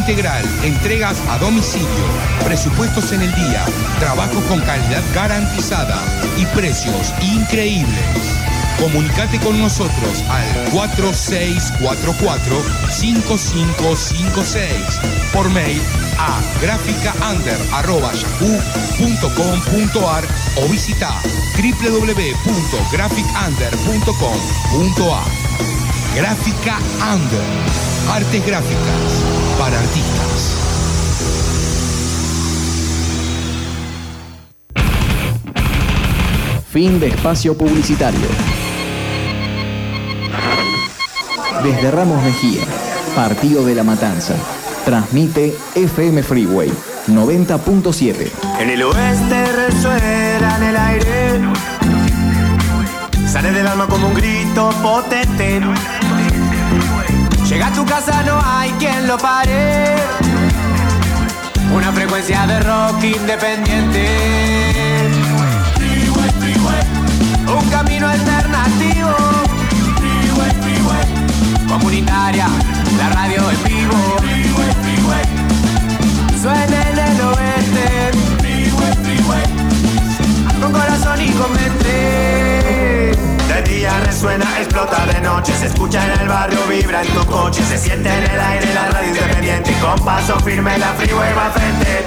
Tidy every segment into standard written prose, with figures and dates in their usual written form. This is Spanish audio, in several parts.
integral, entregas a domicilio, presupuestos en el día, trabajo con calidad garantizada y precios increíbles. Comunicate con nosotros al 4644-5556, por mail a graficaunder@yahoo.com.ar o visita www.graficunder.com.ar. Gráfica Under, artes gráficas para artistas. Fin de espacio publicitario. Desde Ramos Mejía, Partido de la Matanza, transmite FM Freeway 90.7. En el oeste resuena en el aire, sale del alma como un grito potente. Llega a tu casa, no hay quien lo pare. Una frecuencia de rock independiente. Un camino alternativo. Comunitaria, la radio en vivo. Suena en el oeste. Con corazón y con mente. De día resuena, explota de noche. Se escucha en el barrio, vibra en tu coche. Se siente en el aire la radio independiente. Con paso firme la freeway va frente.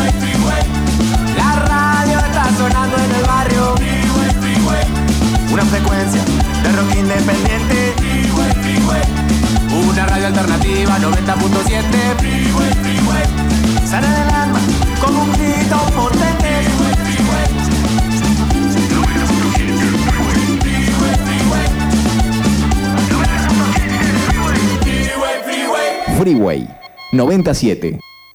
La radio está sonando en el barrio. Una frecuencia de rock independiente. Una radio alternativa 90.7. Sale del alma como un grito potente. Freeway 97.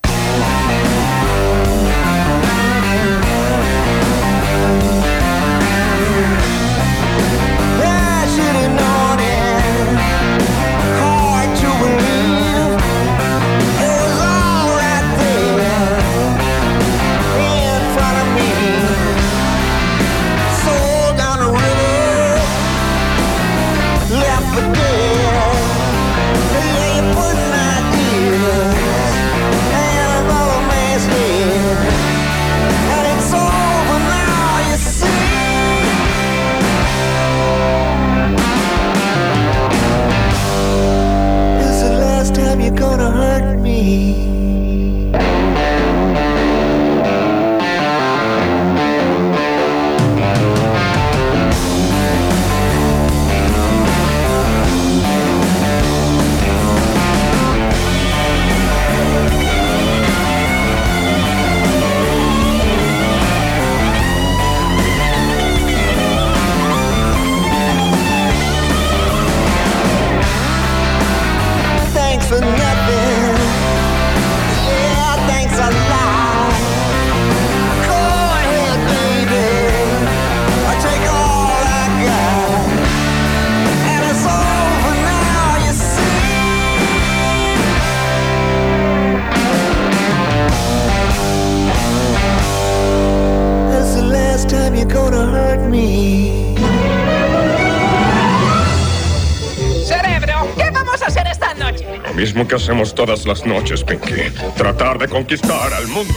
Mismo que hacemos todas las noches, Pinky. Tratar de conquistar al mundo.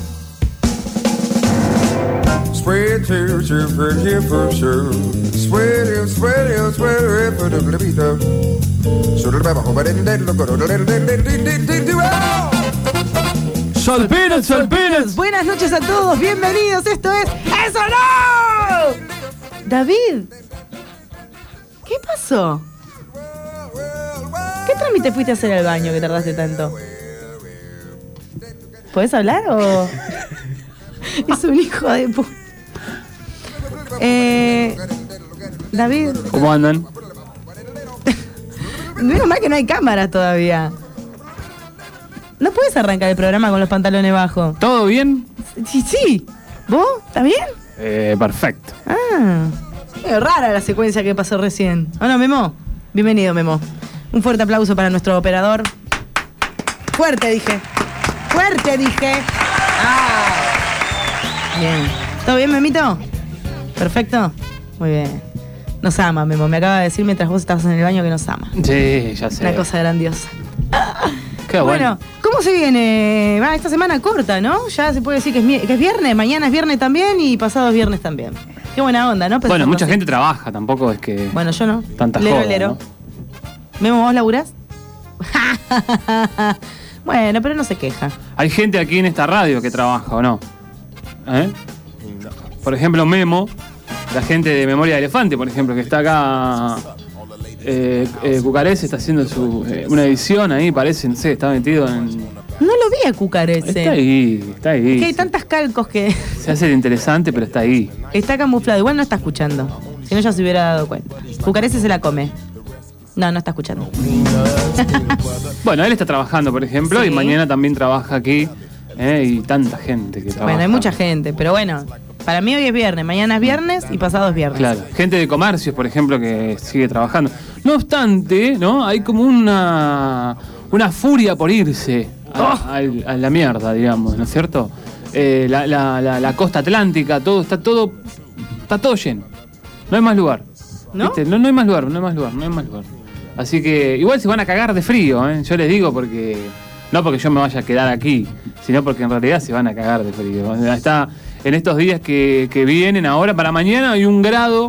Solpinas. Buenas noches a todos, bienvenidos. Esto es ¡Eso no! David, ¿qué pasó? ¿Qué trámite fuiste a hacer al baño que tardaste tanto? ¿Podés hablar o...? Es un hijo de puta. David. ¿Cómo andan? Menos mal que no hay cámaras todavía. ¿No puedes arrancar el programa con los pantalones bajos? ¿Todo bien? Sí. ¿Vos? ¿Estás bien? Perfecto. Es rara la secuencia que pasó recién. ¿O no, Memo? Bienvenido, Memo. Un fuerte aplauso para nuestro operador. Fuerte, dije. Bien. ¿Todo bien, Memito? ¿Perfecto? Muy bien. Nos ama, Memo. Me acaba de decir mientras vos estabas en el baño que nos ama. Sí, ya sé. Una cosa grandiosa. Qué bueno. ¿Cómo se viene? Esta semana corta, ¿no? Ya se puede decir que es viernes, mañana es viernes también y pasado es viernes también. Qué buena onda, ¿no? Bueno, mucha gente trabaja, tampoco es que... Bueno, yo no. Tanta lero, joda, lero. ¿no? Memo, ¿vos laburás? Bueno, pero no se queja. Hay gente aquí en esta radio que trabaja, ¿o no? Por ejemplo, Memo, la gente de Memoria de Elefante, por ejemplo, que está acá... Cucarese está haciendo una edición ahí, parece, no sé, está metido en... No lo vi a Cucarese. Está ahí. Que hay tantas calcos que... Se hace interesante, pero está ahí. Está camuflado, igual no está escuchando. Si no, ya se hubiera dado cuenta. Cucarese se la come. No está escuchando. Bueno, él está trabajando, por ejemplo, Sí. y mañana también trabaja aquí. Y tanta gente que trabaja. Bueno, hay mucha gente, pero bueno, para mí hoy es viernes, mañana es viernes y pasado es viernes. Claro, gente de comercios, por ejemplo, que sigue trabajando. No obstante, ¿no? Hay como una furia por irse a la mierda, digamos, ¿no es cierto? La costa atlántica, está todo lleno. No hay más lugar. ¿No? ¿Viste? No hay más lugar. Así que igual se van a cagar de frío, ¿eh? Yo les digo porque... No porque yo me vaya a quedar aquí, sino porque en realidad se van a cagar de frío. Está en estos días que vienen ahora, para mañana hay un grado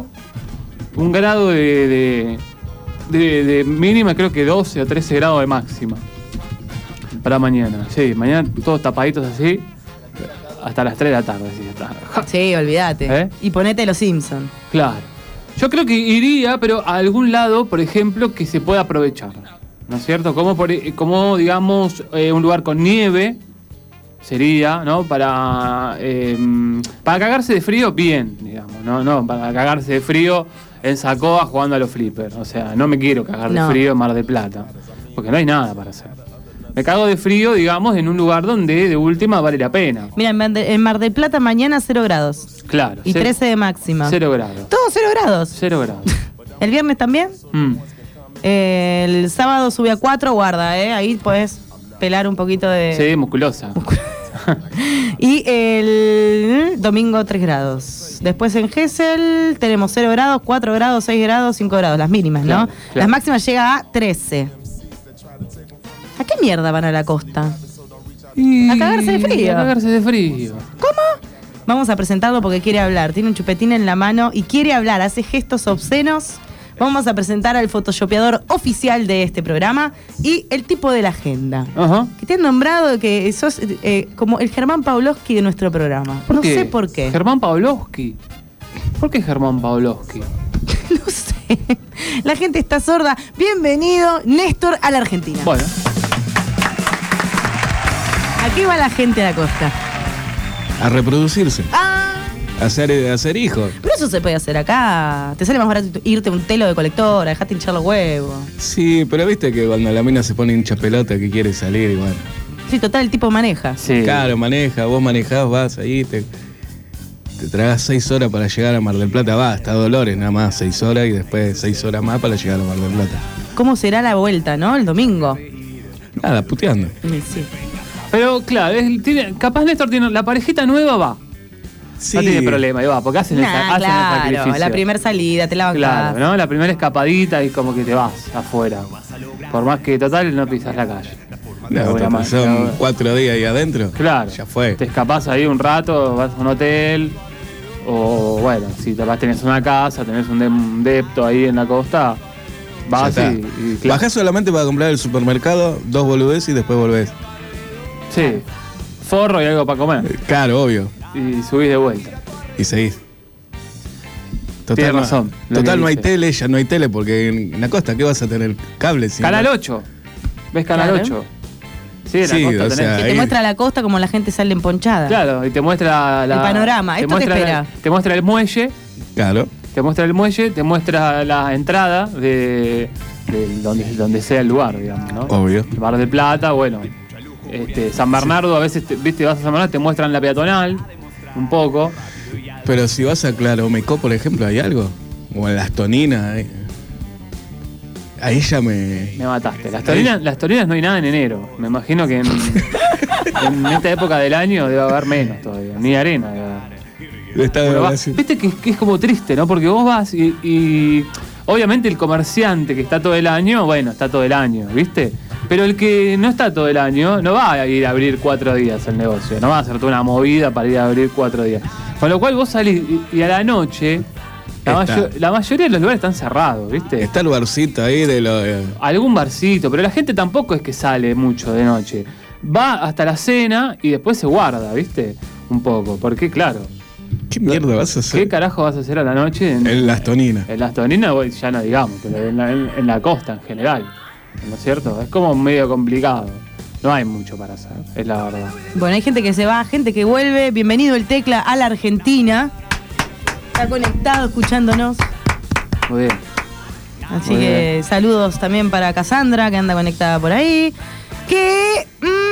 de mínima, creo que 12 o 13 grados de máxima. Para mañana. Sí, mañana todos tapaditos así, hasta las 3 de la tarde. Sí, olvídate. Y ponete los Simpsons. Claro. Yo creo que iría, pero a algún lado, por ejemplo, que se pueda aprovechar. ¿No es cierto? Como digamos, un lugar con nieve sería, ¿no? Para cagarse de frío, bien, digamos, ¿no? Para cagarse de frío en Sacoa jugando a los flippers. O sea, no me quiero cagar de frío en Mar del Plata, porque no hay nada para hacer. Me cago de frío, digamos, en un lugar donde de última vale la pena. Mira, en Mar del Plata mañana 0 grados. Claro. Y 13 de máxima. 0 grados. ¿Todo 0 grados? 0 grados. ¿El viernes también? El sábado sube a 4, guarda, ahí puedes pelar un poquito de... Sí, musculosa. Y el domingo 3 grados. Después en Gesell tenemos 0 grados, 4 grados, 6 grados, 5 grados, las mínimas, ¿no? Claro. Las máximas llega a 13. ¿A qué mierda van a la costa? A cagarse de frío. A cagarse de frío. ¿Cómo? Vamos a presentarlo porque quiere hablar. Tiene un chupetín en la mano y quiere hablar. Hace gestos obscenos. Vamos a presentar al photoshopeador oficial de este programa y el tipo de la agenda. Ajá. Que te han nombrado que sos como el Germán Pavlovsky de nuestro programa. No sé por qué. Germán Pavlovsky. ¿Por qué Germán Pavlovsky? No sé. La gente está sorda. Bienvenido, Néstor, a la Argentina. Bueno. ¿A qué va la gente a la costa? A reproducirse. Ah, hacer hijos. pero eso se puede hacer acá. Te sale más barato irte a un telo de colectora, dejate hinchar los huevos. Sí, pero viste que cuando la mina se pone hincha pelota que quiere salir igual. Sí, total, el tipo maneja. Sí. Claro, vos manejás, vas ahí, te tragás 6 horas para llegar a Mar del Plata, va, hasta Dolores nada más, 6 horas y después 6 horas más para llegar a Mar del Plata. ¿Cómo será la vuelta, no? El domingo. Nada, puteando. Sí. Pero claro, capaz Néstor tiene la parejita nueva, va. Sí. No tiene problema, y va, porque hacen el sacrificio. Claro, la primera salida, te la bancás. Claro, ¿no? La primera escapadita y como que te vas afuera. Por más que total no pisas la calle. No, Bueno, son 4 días ahí adentro. Claro. Ya fue. Te escapás ahí un rato, vas a un hotel. O bueno, si tenés una casa, tenés un depto ahí en la costa, vas Ya y está. Bajás solamente para comprar el supermercado, 2 boludeces y después volvés. Sí. Forro y algo para comer. Claro, obvio. Y subís de vuelta. Y seguís. Tienes razón. Total, no hay tele, ya no hay tele, porque en la costa, ¿qué vas a tener? Cables. Canal 8. ¿Ves Canal Claro. 8? Sí, en Sí, la costa o tenés. sea, Que te ahí- muestra la costa como la gente sale emponchada. Claro, y te muestra El panorama. te ¿Esto qué muestra espera? te muestra el muelle, Claro. te muestra la entrada de donde sea el lugar, digamos, ¿no? Obvio. Mar del Plata, bueno. San Bernardo, a veces, viste, vas a San Bernardo, te muestran la peatonal, un poco. Pero si vas a Claromecó, por ejemplo, ¿hay algo? O en Las Toninas. Ahí ya me... Me mataste. Las Torinas no hay nada en enero. Me imagino que en esta época del año debe haber menos todavía. Ni arena debe haber. Está Bueno, así. viste que es como triste, ¿no? Porque vos vas y obviamente el comerciante que está todo el año, bueno, está todo el año, ¿viste? Pero el que no está todo el año no va a ir a abrir 4 días el negocio, no va a hacer toda una movida para ir a abrir 4 días. Con lo cual vos salís y a la noche la mayoría de los lugares están cerrados, ¿viste? Está el barcito ahí de lo... Algún barcito, pero la gente tampoco es que sale mucho de noche. Va hasta la cena y después se guarda, ¿viste? Un poco, porque claro... ¿Qué mierda vas a hacer? ¿Qué carajo vas a hacer a la noche? En Las Toninas. En Las Toninas, ya no digamos, pero en la costa en general, ¿no es cierto? Es como medio complicado. No hay mucho para hacer, es la verdad. Bueno, hay gente que se va, gente que vuelve. Bienvenido el Tecla a la Argentina. Está conectado escuchándonos. Muy bien. Así Muy que bien. saludos también para Cassandra, que anda conectada por ahí. Que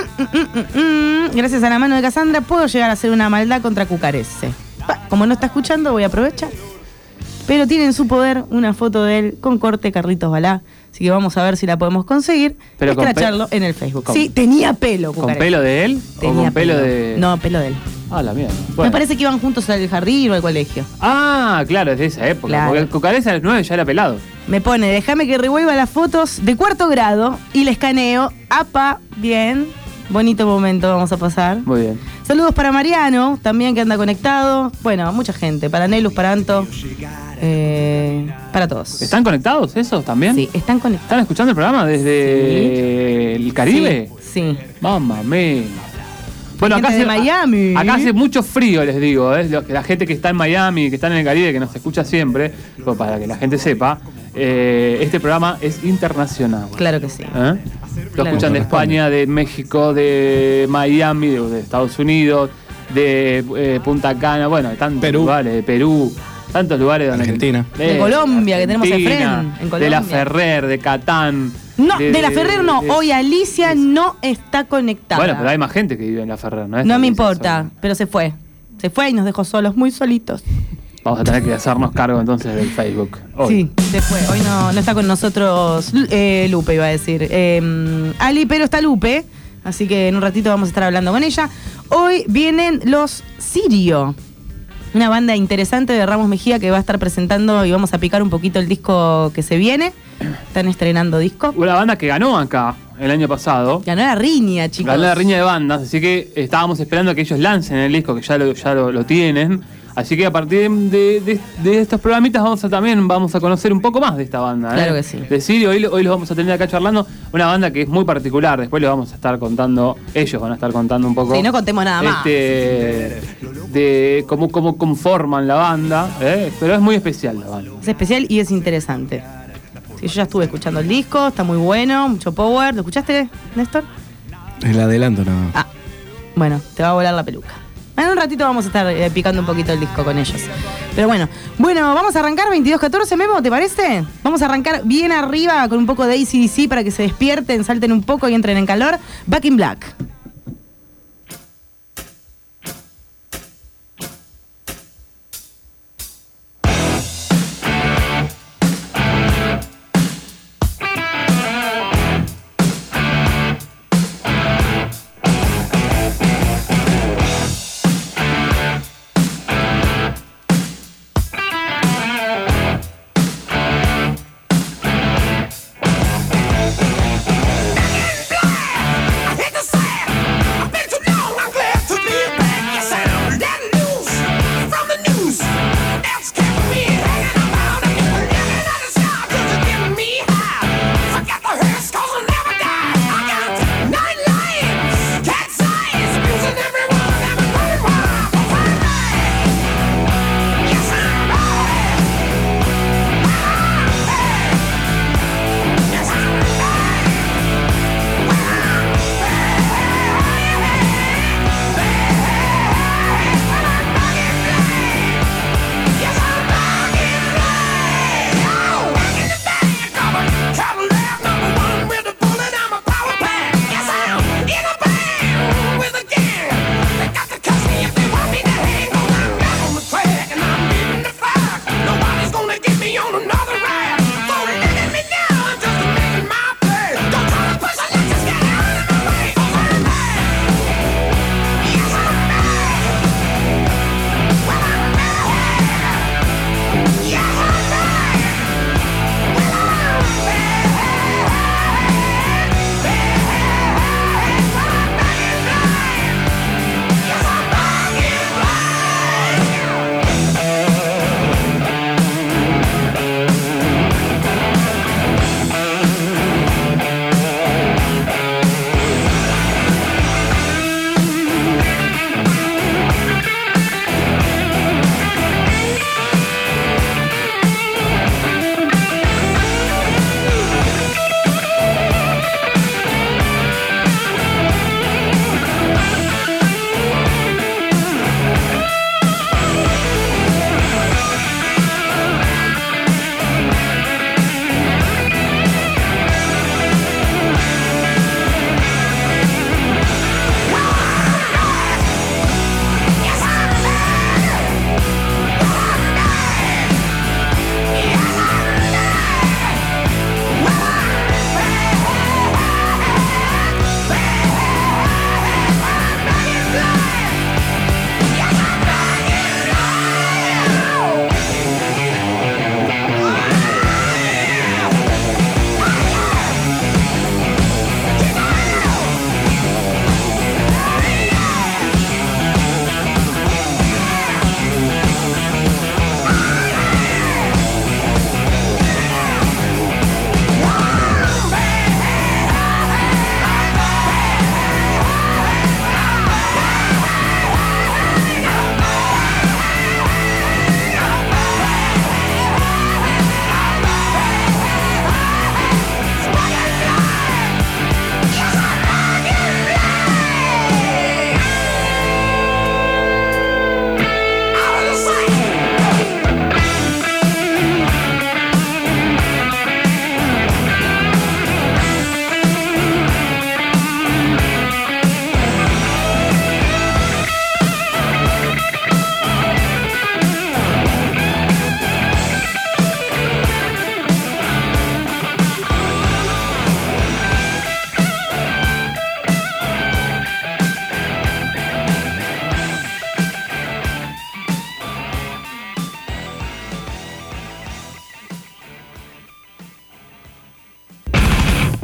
gracias a la mano de Cassandra puedo llegar a hacer una maldad contra Cucarese. Como no está escuchando, voy a aprovechar. Pero tiene en su poder una foto de él con corte Carlitos Balá. Así que vamos a ver si la podemos conseguir. Pero escracharlo en el Facebook. Sí, tenía pelo, ¿Con Cucarese. pelo de él? Tenía ¿O con pelo de...? No, pelo de él. Ah, la mierda. Me Bueno. parece que iban juntos al jardín o al colegio. Ah, claro, es de esa época. Claro. Porque el Cucarese a los 9 ya era pelado. Me pone, déjame que revuelva las fotos de 4º grado y le escaneo. Apa, bien. Bonito momento vamos a pasar. Muy bien. Saludos para Mariano, también que anda conectado. Bueno, mucha gente. Para Nelus, para Anto. Para todos. ¿Están conectados esos también? Sí, están conectados. ¿Están escuchando el programa desde el Caribe? Sí. Mamma mía. Bueno, Gente de Miami. Acá hace mucho frío, les digo. La gente que está en Miami, que está en el Caribe, que nos escucha siempre, pues para que la gente sepa, este programa es internacional. Claro que sí. ¿Eh? Lo Claro. escuchan de España, de México, de Miami, de Estados Unidos, de Punta Cana, bueno, de tantos Perú. lugares, de Perú, tantos lugares donde... Argentina. De Colombia, que tenemos a Efren, en de Colombia. La Ferrer, de Catán. No, de la Ferrer no. Hoy Alicia no está conectada. Bueno, pero hay más gente que vive en La Ferrer, ¿no? No me importa, pero se fue. Se fue y nos dejó solos, muy solitos. Vamos a tener que hacernos cargo entonces del Facebook. Hoy. Sí, se fue. Hoy no está con nosotros Lupe, iba a decir. Ali, pero está Lupe. Así que en un ratito vamos a estar hablando con ella. Hoy vienen los Sirio. Una banda interesante de Ramos Mejía que va a estar presentando y vamos a picar un poquito el disco que se viene. Están estrenando disco. Una banda que ganó acá el año pasado. Ganó la riña, chicos. Ganó la riña de bandas, así que estábamos esperando a que ellos lancen el disco, que ya lo tienen. Así que a partir de estos programitas vamos a conocer un poco más de esta banda. Claro que sí. De Sirio, hoy los vamos a tener acá charlando. Una banda que es muy particular. Después les vamos a estar contando, ellos van a estar contando un poco. Sí, no contemos nada más. De cómo forman la banda. Pero es muy especial la banda. Es especial y es interesante. Sí, yo ya estuve escuchando el disco, está muy bueno, mucho power. ¿Lo escuchaste, Néstor? El adelanto, no. Ah, bueno, te va a volar la peluca. En un ratito vamos a estar picando un poquito el disco con ellos. Pero bueno, vamos a arrancar 22-14, Memo, ¿te parece? Vamos a arrancar bien arriba con un poco de AC/DC para que se despierten, salten un poco y entren en calor. Back in Black. I hate to say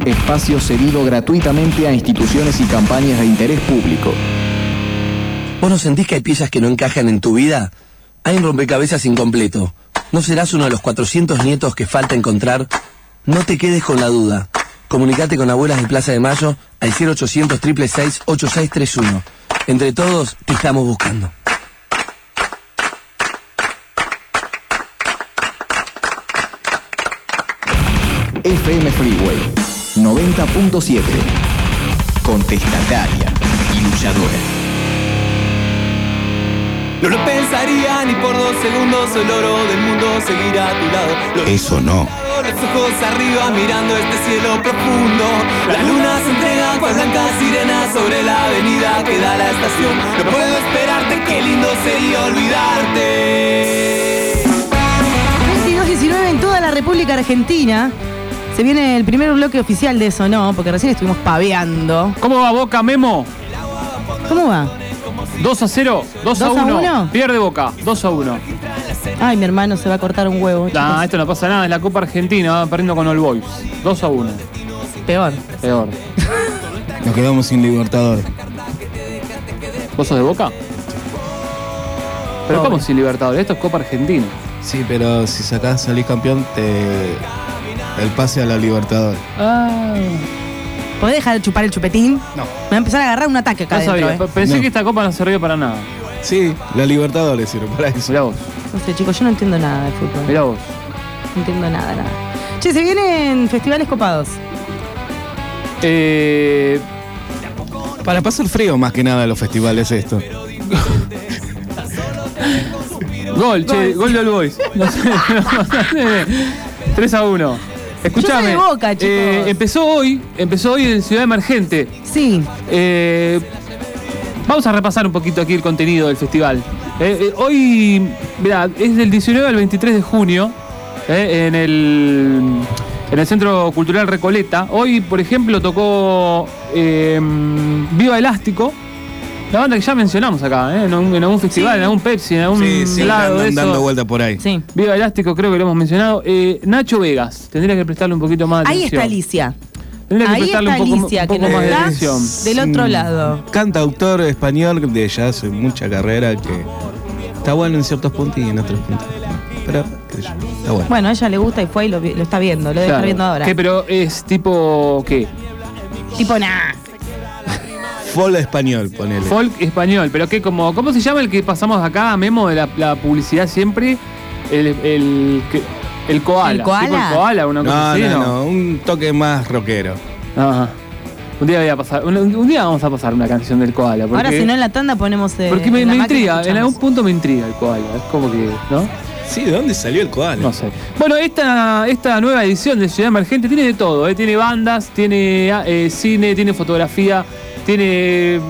espacio cedido gratuitamente a instituciones y campañas de interés público. ¿Vos no sentís que hay piezas que no encajan en tu vida? Hay un rompecabezas incompleto. ¿No serás uno de los 400 nietos que falta encontrar? No te quedes con la duda. Comunicate con Abuelas de Plaza de Mayo al 0800 666 8631. Entre todos te estamos buscando. FM Freeway 90.7. Contestataria y luchadora. No lo pensaría ni por 2 segundos, el oro del mundo seguirá a tu lado. Eso no. Los ojos arriba mirando este cielo profundo. La luna se entrega cual blanca sirena sobre la avenida que da la estación. No puedo esperarte, qué lindo sería olvidarte. 22:19 en toda la República Argentina. Se viene el primer bloque oficial de Eso No, porque recién estuvimos paveando. ¿Cómo va Boca, Memo? ¿Cómo va? 2-0, 2-1. Pierde Boca, 2-1. Ay, mi hermano se va a cortar un huevo. Nah, esto no pasa nada, es la Copa Argentina, va perdiendo con All Boys. 2-1. Peor. Nos quedamos sin Libertadores. ¿Vos sos de Boca? Pero Pobre. ¿cómo sin Libertadores? Esto es Copa Argentina. Sí, pero si salís campeón, el pase a la Libertadores. ¿Podés dejar de chupar el chupetín? No. Me va a empezar a agarrar un ataque acá No sabía, adentro, pensé No. que esta Copa no servía para nada. Sí, la Libertadores sirve para eso. Mirá vos, No sé, chicos, yo no entiendo nada de fútbol. mirá vos. No entiendo nada. Che, se vienen festivales copados. Para pasar frío más que nada los festivales esto. Gol de All Boys. No sé, 3-1. Escuchame. Yo soy de Boca, chicos. Empezó hoy en Ciudad Emergente. Sí. Vamos a repasar un poquito aquí el contenido del festival. Hoy, mirá, es del 19 al 23 de junio en el Centro Cultural Recoleta. Hoy, por ejemplo, tocó Viva Elástico, la banda que ya mencionamos acá, en algún festival, en algún Pepsi, en algún lado de andan eso. dando vuelta por ahí. Sí. Viva Elástico, creo que lo hemos mencionado. Nacho Vegas, tendría que prestarle un poquito más de Ahí atención. está Alicia. Tendría que Ahí está prestarle Alicia, un que poco nos más de está atención. del otro lado. Cantautor español de ya hace mucha carrera que está bueno en ciertos puntos y en otros puntos. Pero, qué sé yo, está bueno. Bueno, a ella le gusta y fue y lo está viendo, lo debe estar Claro. viendo ahora. ¿Qué, pero es tipo qué? Tipo, nah. Folk español, ponele. Folk español, pero qué, ¿cómo se llama el que pasamos acá, Memo, de la publicidad siempre? El koala. ¿El koala? ¿Tipo el koala? Una cosa así, no, un toque más rockero. Ajá. Un día vamos a pasar una canción del koala. Porque, Ahora si no en la tanda ponemos porque me la máquina intriga, en escuchamos. algún punto me intriga el koala. Es como que, ¿no? Sí, ¿de dónde salió el koala? No sé. Bueno, esta nueva edición de Ciudad Emergente tiene de todo, ¿eh? Tiene bandas, tiene cine, tiene fotografía, tiene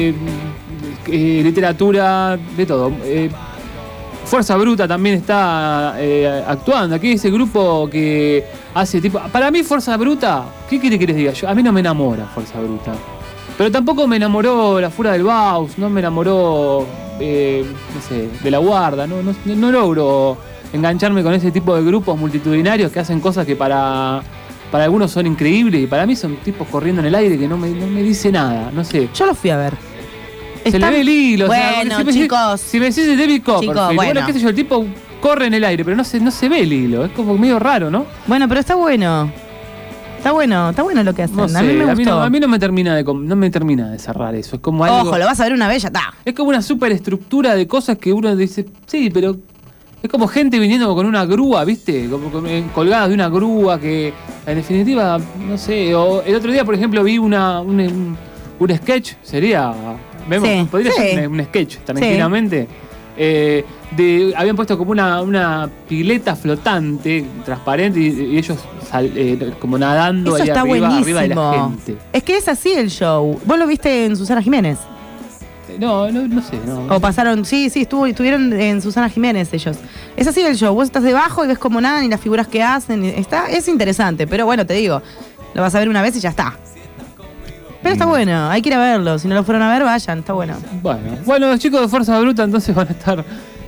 literatura, de todo. Fuerza Bruta también está actuando. Aquí ese grupo que hace tipo... Para mí Fuerza Bruta, ¿qué quiere que les diga? A mí no me enamora Fuerza Bruta. Pero tampoco me enamoró La Fura del Baus, no me enamoró, no sé, De la Guarda. No logro engancharme con ese tipo de grupos multitudinarios que hacen cosas que para algunos son increíbles y para mí son tipos corriendo en el aire que no me dice nada, no sé. Yo lo fui a ver. Se le ve el hilo. Bueno, o sea, chicos. si me decís de David Copperfield, Chicos, bueno, bueno. qué sé yo, el tipo corre en el aire, pero no se ve el hilo. Es como medio raro, ¿no? Bueno, pero está bueno. Está bueno lo que hacen. No sé, a mí me gustó. a mí no me termina de cerrar eso. Es como algo. Ojo, lo vas a ver una vez, ya está. Es como una superestructura de cosas que uno dice, sí, pero es como gente viniendo con una grúa, ¿viste? Colgadas de una grúa que, en definitiva, no sé. O el otro día, por ejemplo, vi un sketch, sería... Sí, podría sí. ser un sketch, tranquilamente. Habían puesto como una pileta flotante, transparente, y ellos como nadando Eso ahí está arriba de la buenísimo. gente. Es que es así el show. ¿Vos lo viste en Susana Jiménez? No sé, no. O pasaron, sí, estuvieron en Susana Jiménez ellos. Es así el show. Vos estás debajo y ves como nada y las figuras que hacen. Es interesante, pero bueno, te digo, lo vas a ver una vez y ya está. Pero está bueno, hay que ir a verlo. Si no lo fueron a ver, vayan, está bueno. Bueno, los chicos de Fuerza Bruta entonces van a estar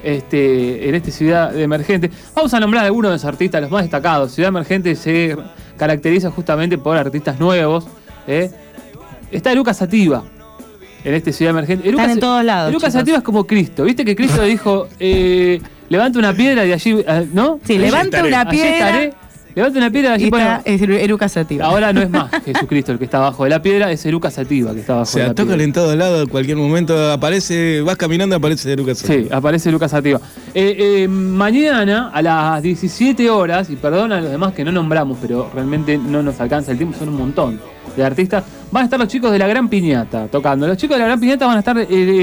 en esta Ciudad Emergente. Vamos a nombrar a algunos de los artistas, los más destacados. Ciudad Emergente se caracteriza justamente por artistas nuevos. Está Eruca Sativa en este Ciudad Emergente. Están en todos lados. Eruca chicos. Sativa es como Cristo. ¿Viste que Cristo dijo, levanta una piedra y allí, ¿no? Sí, levanta una Allí piedra. estaré. Levanta una piedra y allí Y bueno, está Eruca Sativa. ahora no es más Jesucristo el que está abajo de la piedra, es Eruca Sativa que está abajo O sea, de la tocan piedra. en todos lados, en cualquier momento aparece, vas caminando, aparece Eruca Sativa. Sí, aparece Eruca Sativa. Mañana a las 17 horas, y perdón a los demás que no nombramos, pero realmente no nos alcanza el tiempo, son un montón de artistas, van a estar los chicos de La Gran Piñata tocando. Los chicos de La Gran Piñata van a estar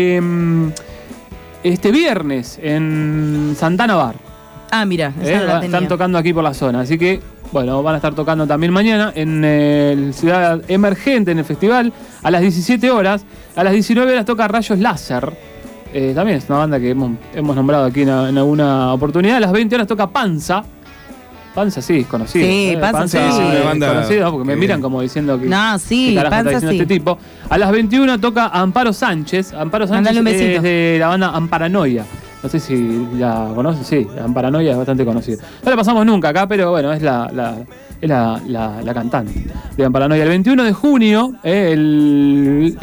este viernes en Santana Bar. Ah, mira, esa no la tenía. Están tocando aquí por la zona, así que bueno, van a estar tocando también mañana en el Ciudad Emergente, en el festival, a las 17 horas. A las 19 horas toca Rayos Láser. También es una banda que hemos nombrado aquí en alguna oportunidad. A las 20 horas toca Panza. Panza sí, es conocido. Sí, Panza sí. Es una es banda conocido, porque me que- miran como diciendo que... No, sí, ¿qué carajo Panza está diciendo sí. este tipo? A las 21 toca Amparo Sánchez. Amparo Sánchez Mandale un besito. es de la banda Amparanoia. No sé si la conoces, sí, Amparanoia es bastante conocida. No la pasamos nunca acá, pero bueno, es la cantante de Amparanoia. El 21 de junio, el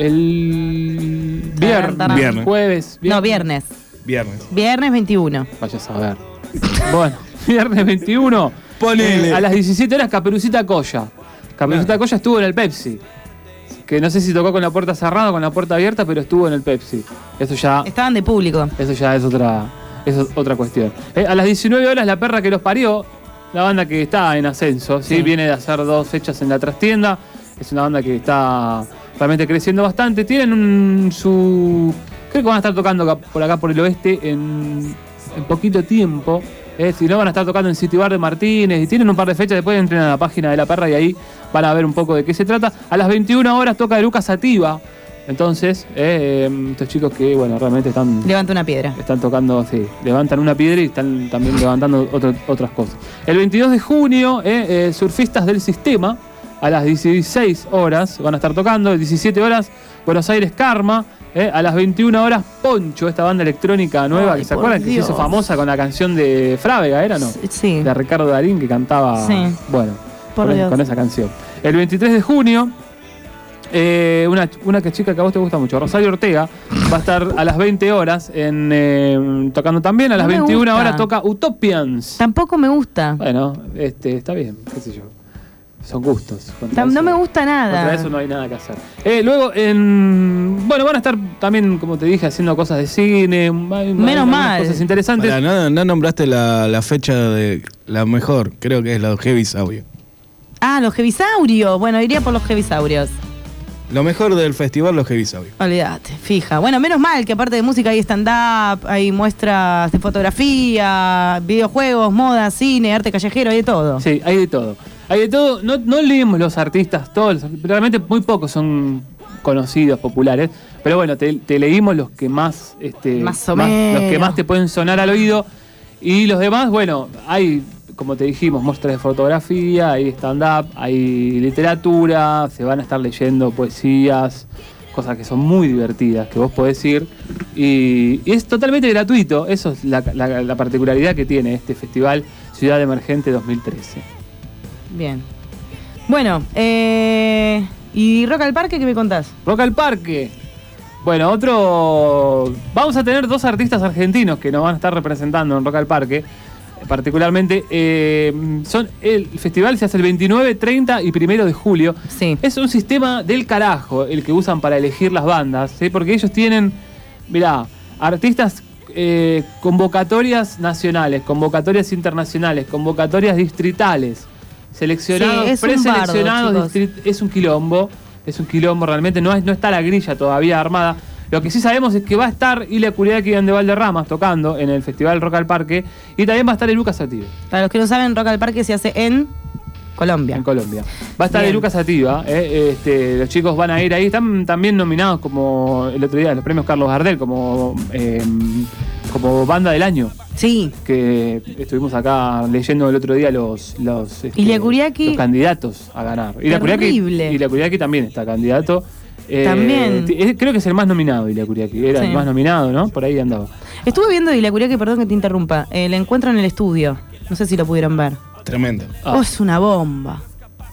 Viernes. jueves. No, viernes. Viernes. Viernes 21. Vaya a saber. Bueno, viernes 21. Ponele. A las 17 horas, Caperucita Colla. Caperucita Colla estuvo en el Pepsi. Que no sé si tocó con la puerta cerrada o con la puerta abierta, pero estuvo en el Pepsi. Eso ya Estaban de público. es otra cuestión. A las 19 horas, La Perra que los parió, la banda que está en ascenso, ¿sí? Sí. Viene de hacer 2 fechas en la trastienda. Es una banda que está realmente creciendo bastante. Tienen creo que van a estar tocando por acá por el oeste en poquito tiempo. Si no, van a estar tocando en City Bar de Martínez y tienen un par de fechas. Después entren a la página de La Perra y ahí van a ver un poco de qué se trata. A las 21 horas toca Eruca Sativa. Entonces, estos chicos que, bueno, realmente están Levanta una piedra. tocando, sí, levantan una piedra y están también levantando otras cosas. El 22 de junio, Surfistas del Sistema, a las 16 horas van a estar tocando. A las 17 horas, Buenos Aires Karma. A las 21 horas, Poncho, esta banda electrónica nueva, Ay, que se por acuerdan que se hizo Dios. famosa con la canción de Frávega, ¿era no? Sí. De Ricardo Darín, que cantaba, Sí. bueno, Por Dios. con esa canción. El 23 de junio, una chica que a vos te gusta mucho, Rosario Ortega, va a estar a las 20 horas tocando también. A las No me 21 gusta. horas toca Utopians. Tampoco me gusta. Bueno, está bien, qué sé yo. Son gustos. No me gusta nada. Contra eso no hay nada que hacer. Luego, van a estar también, como te dije, haciendo cosas de cine. Menos mal. Cosas interesantes. No nombraste la fecha de la mejor, creo que es la de Heavisaurio. Ah, los Heavisaurios. Bueno, iría por los Heavisaurios. Lo mejor del festival, los Heavisaurios. Olvídate, fija. Bueno, menos mal que aparte de música hay stand-up, hay muestras de fotografía, videojuegos, moda, cine, arte callejero, hay de todo. Sí, hay de todo. Hay de todo. No leemos los artistas, todos. Realmente muy pocos son conocidos, populares. Pero bueno, te leímos los que más, Más o menos. los que más te pueden sonar al oído. Y los demás, bueno, hay, como te dijimos, muestras de fotografía, hay stand-up, hay literatura, se van a estar leyendo poesías, cosas que son muy divertidas, que vos podés ir. Y es totalmente gratuito. Eso es la particularidad que tiene este festival Ciudad Emergente 2013. Bien. Bueno, ¿y Rock al Parque qué me contás? Rock al Parque. Bueno, vamos a tener 2 artistas argentinos que nos van a estar representando en Rock al Parque. Particularmente, el festival se hace el 29, 30 y 1 de julio. Sí. Es un sistema del carajo el que usan para elegir las bandas, ¿sí? Porque ellos tienen, mirá, artistas, convocatorias nacionales, convocatorias internacionales, convocatorias distritales, seleccionados, Sí, es un preseleccionados, bardo, chicos. es un quilombo realmente, no está la grilla todavía armada. Lo que sí sabemos es que va a estar Ilia Kuriaki de Valderramas tocando en el Festival Rock al Parque y también va a estar Eruca Sativa Para los que no saben, Rock al Parque se hace en Colombia. en Colombia. Va a estar Bien. Eruca Sativa, los chicos van a ir ahí, están también nominados como el otro día los premios Carlos Gardel como banda del año, Sí. que estuvimos acá leyendo el otro día los Ilia Kuriaki. los candidatos a ganar. Ilia Terrible. Kuriaki también está candidato. También. Creo que es el más nominado, Ilia Kuriaki. Era Sí. el más nominado, ¿no? Por ahí andaba. Estuve viendo de Ilia Kuriaki, perdón que te interrumpa, el encuentro en el estudio. No sé si lo pudieron ver. Tremendo. Ah. Oh, es una bomba.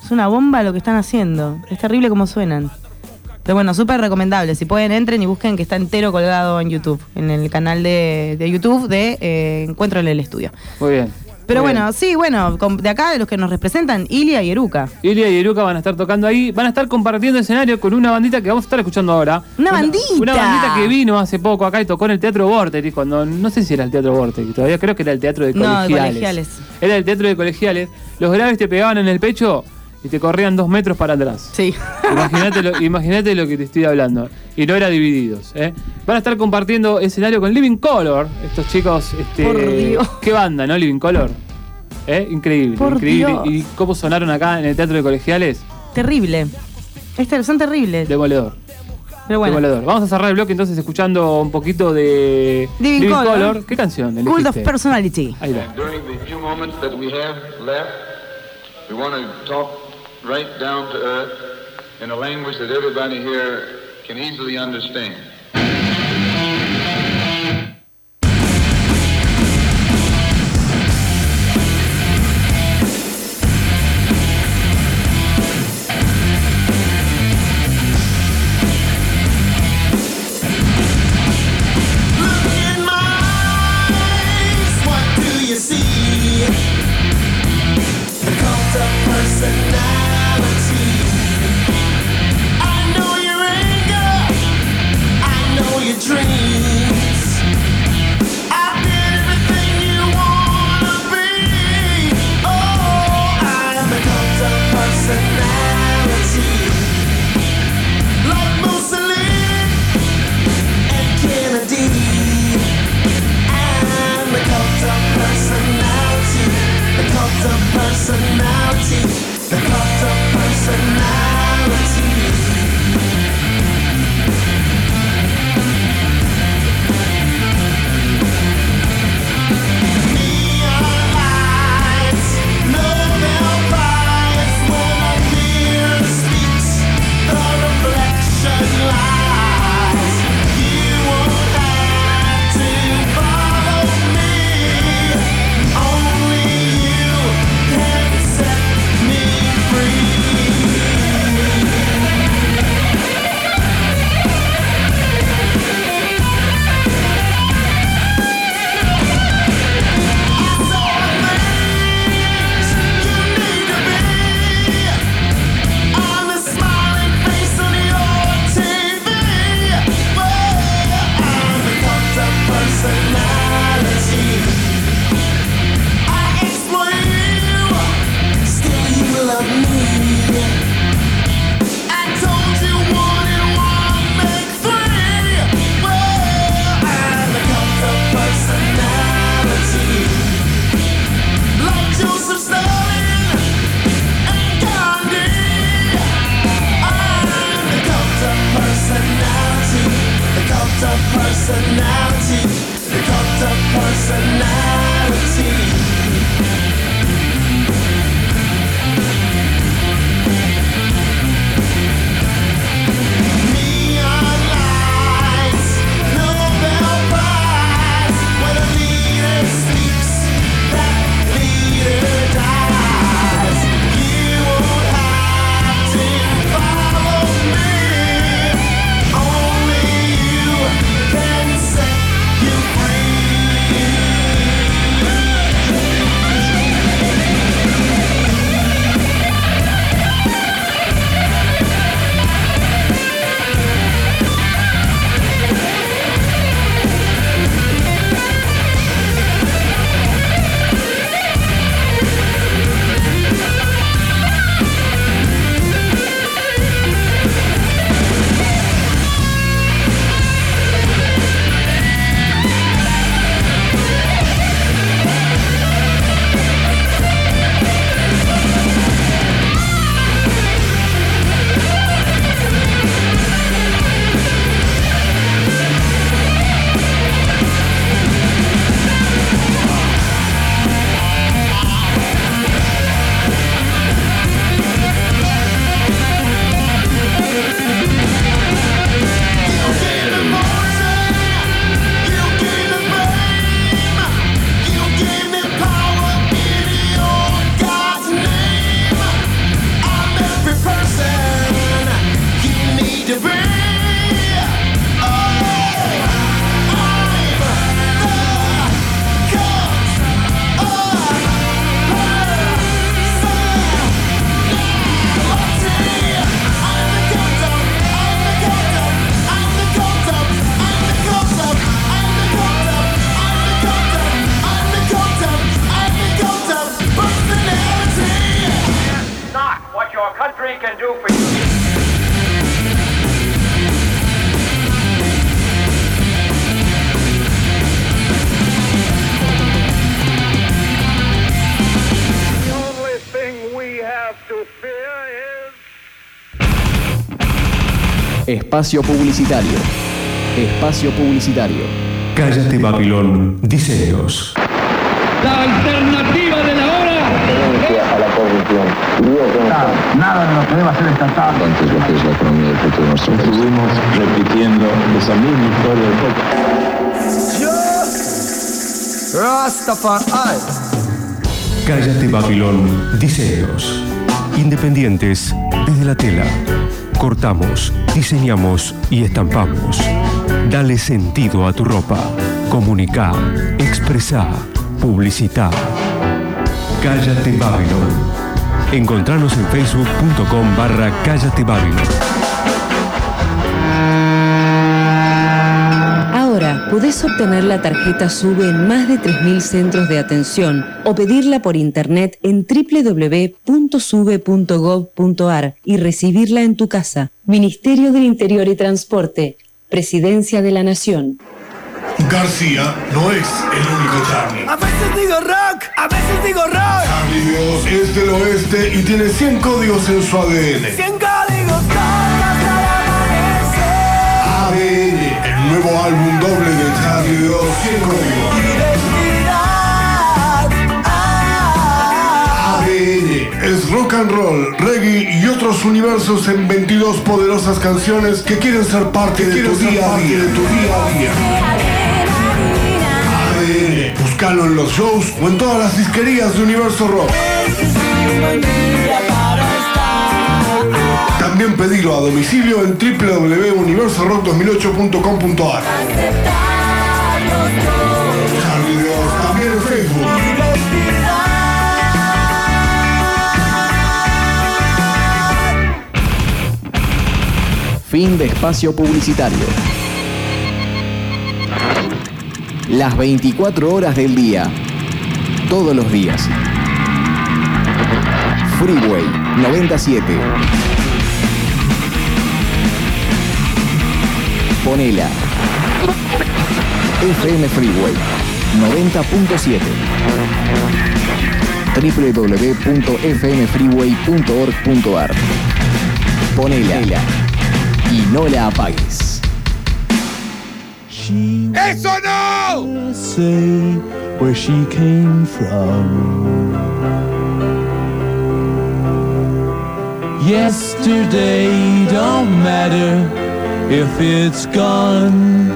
Es una bomba lo que están haciendo. Es terrible como suenan. Pero bueno, súper recomendable. Si pueden, entren y busquen, que está entero colgado en YouTube. En el canal de YouTube de Encuentro en el Estudio. Muy bien. Pero muy bueno, bien. sí, bueno, de acá de los que nos representan, Ilia y Eruca. Ilia y Eruca van a estar tocando ahí. Van a estar compartiendo escenario con una bandita que vamos a estar escuchando ahora. ¡Una bandita! Una bandita que vino hace poco acá y tocó en el Teatro Vorterix. Cuando, no sé si era el Teatro Vorterix, todavía creo que era el Teatro de Colegiales. No, de Colegiales. Era el Teatro de Colegiales. Los graves te pegaban en el pecho y te corrían 2 metros para atrás. Sí. Imagínate lo que te estoy hablando. Y no era Divididos, ¿eh? Van a estar compartiendo escenario con Living Color. Estos chicos, Por Dios. qué banda, ¿no? Living Color. Increíble, Por increíble. Dios. ¿Y cómo sonaron acá en el Teatro de Colegiales? Terrible. Son terribles. Demoledor. Pero bueno. Demoledor. Vamos a cerrar el bloque entonces escuchando un poquito de Living Color. ¿Qué canción elegiste? Cult of Personality. Ahí va. During the few moments that we have left, we want to talk right down to earth in a language that everybody here can easily understand. Espacio publicitario. Espacio publicitario. Cállate Babilón, diseños. La alternativa de la hora. A la corrupción. Nada de lo que deba ser estatado. Antes lo que es la economía del futuro de nuestro país. Estuvimos repitiendo esa misma historia del poco. Rastafari. Cállate Babilón, diseños. Independientes desde la tela. Cortamos, diseñamos y estampamos. Dale sentido a tu ropa. Comunicá, expresá, publicitá. Cállate Babilón. Encontranos en facebook.com/Cállate Babilón. Ahora podés obtener la tarjeta SUBE en más de 3.000 centros de atención o pedirla por internet en www.sube.gov.ar y recibirla en tu casa. Ministerio del Interior y Transporte. Presidencia de la Nación. García no es el único Charlie. A veces digo rock, a veces digo rock. Charlie Dios es del oeste y tiene 100 códigos en su ADN. 100 códigos hasta el amanecer. ADN, el nuevo álbum doble de Charlie Dios, 100 códigos. ADN es rock and roll, reggae y otros universos en 22 poderosas canciones que quieren ser parte de tu día a día. Búscalo en los shows o en todas las disquerías de Universo Rock. También pedilo a domicilio en www.universorock2008.com.ar. Charlie Dios también en Facebook. Fin de espacio publicitario. Las 24 horas del día. Todos los días. Freeway 97. Ponela. FM Freeway 90.7. www.fmfreeway.org.ar. Ponela y no la apagues. ¡Eso no! Say where she came from. Yesterday don't matter if it's gone.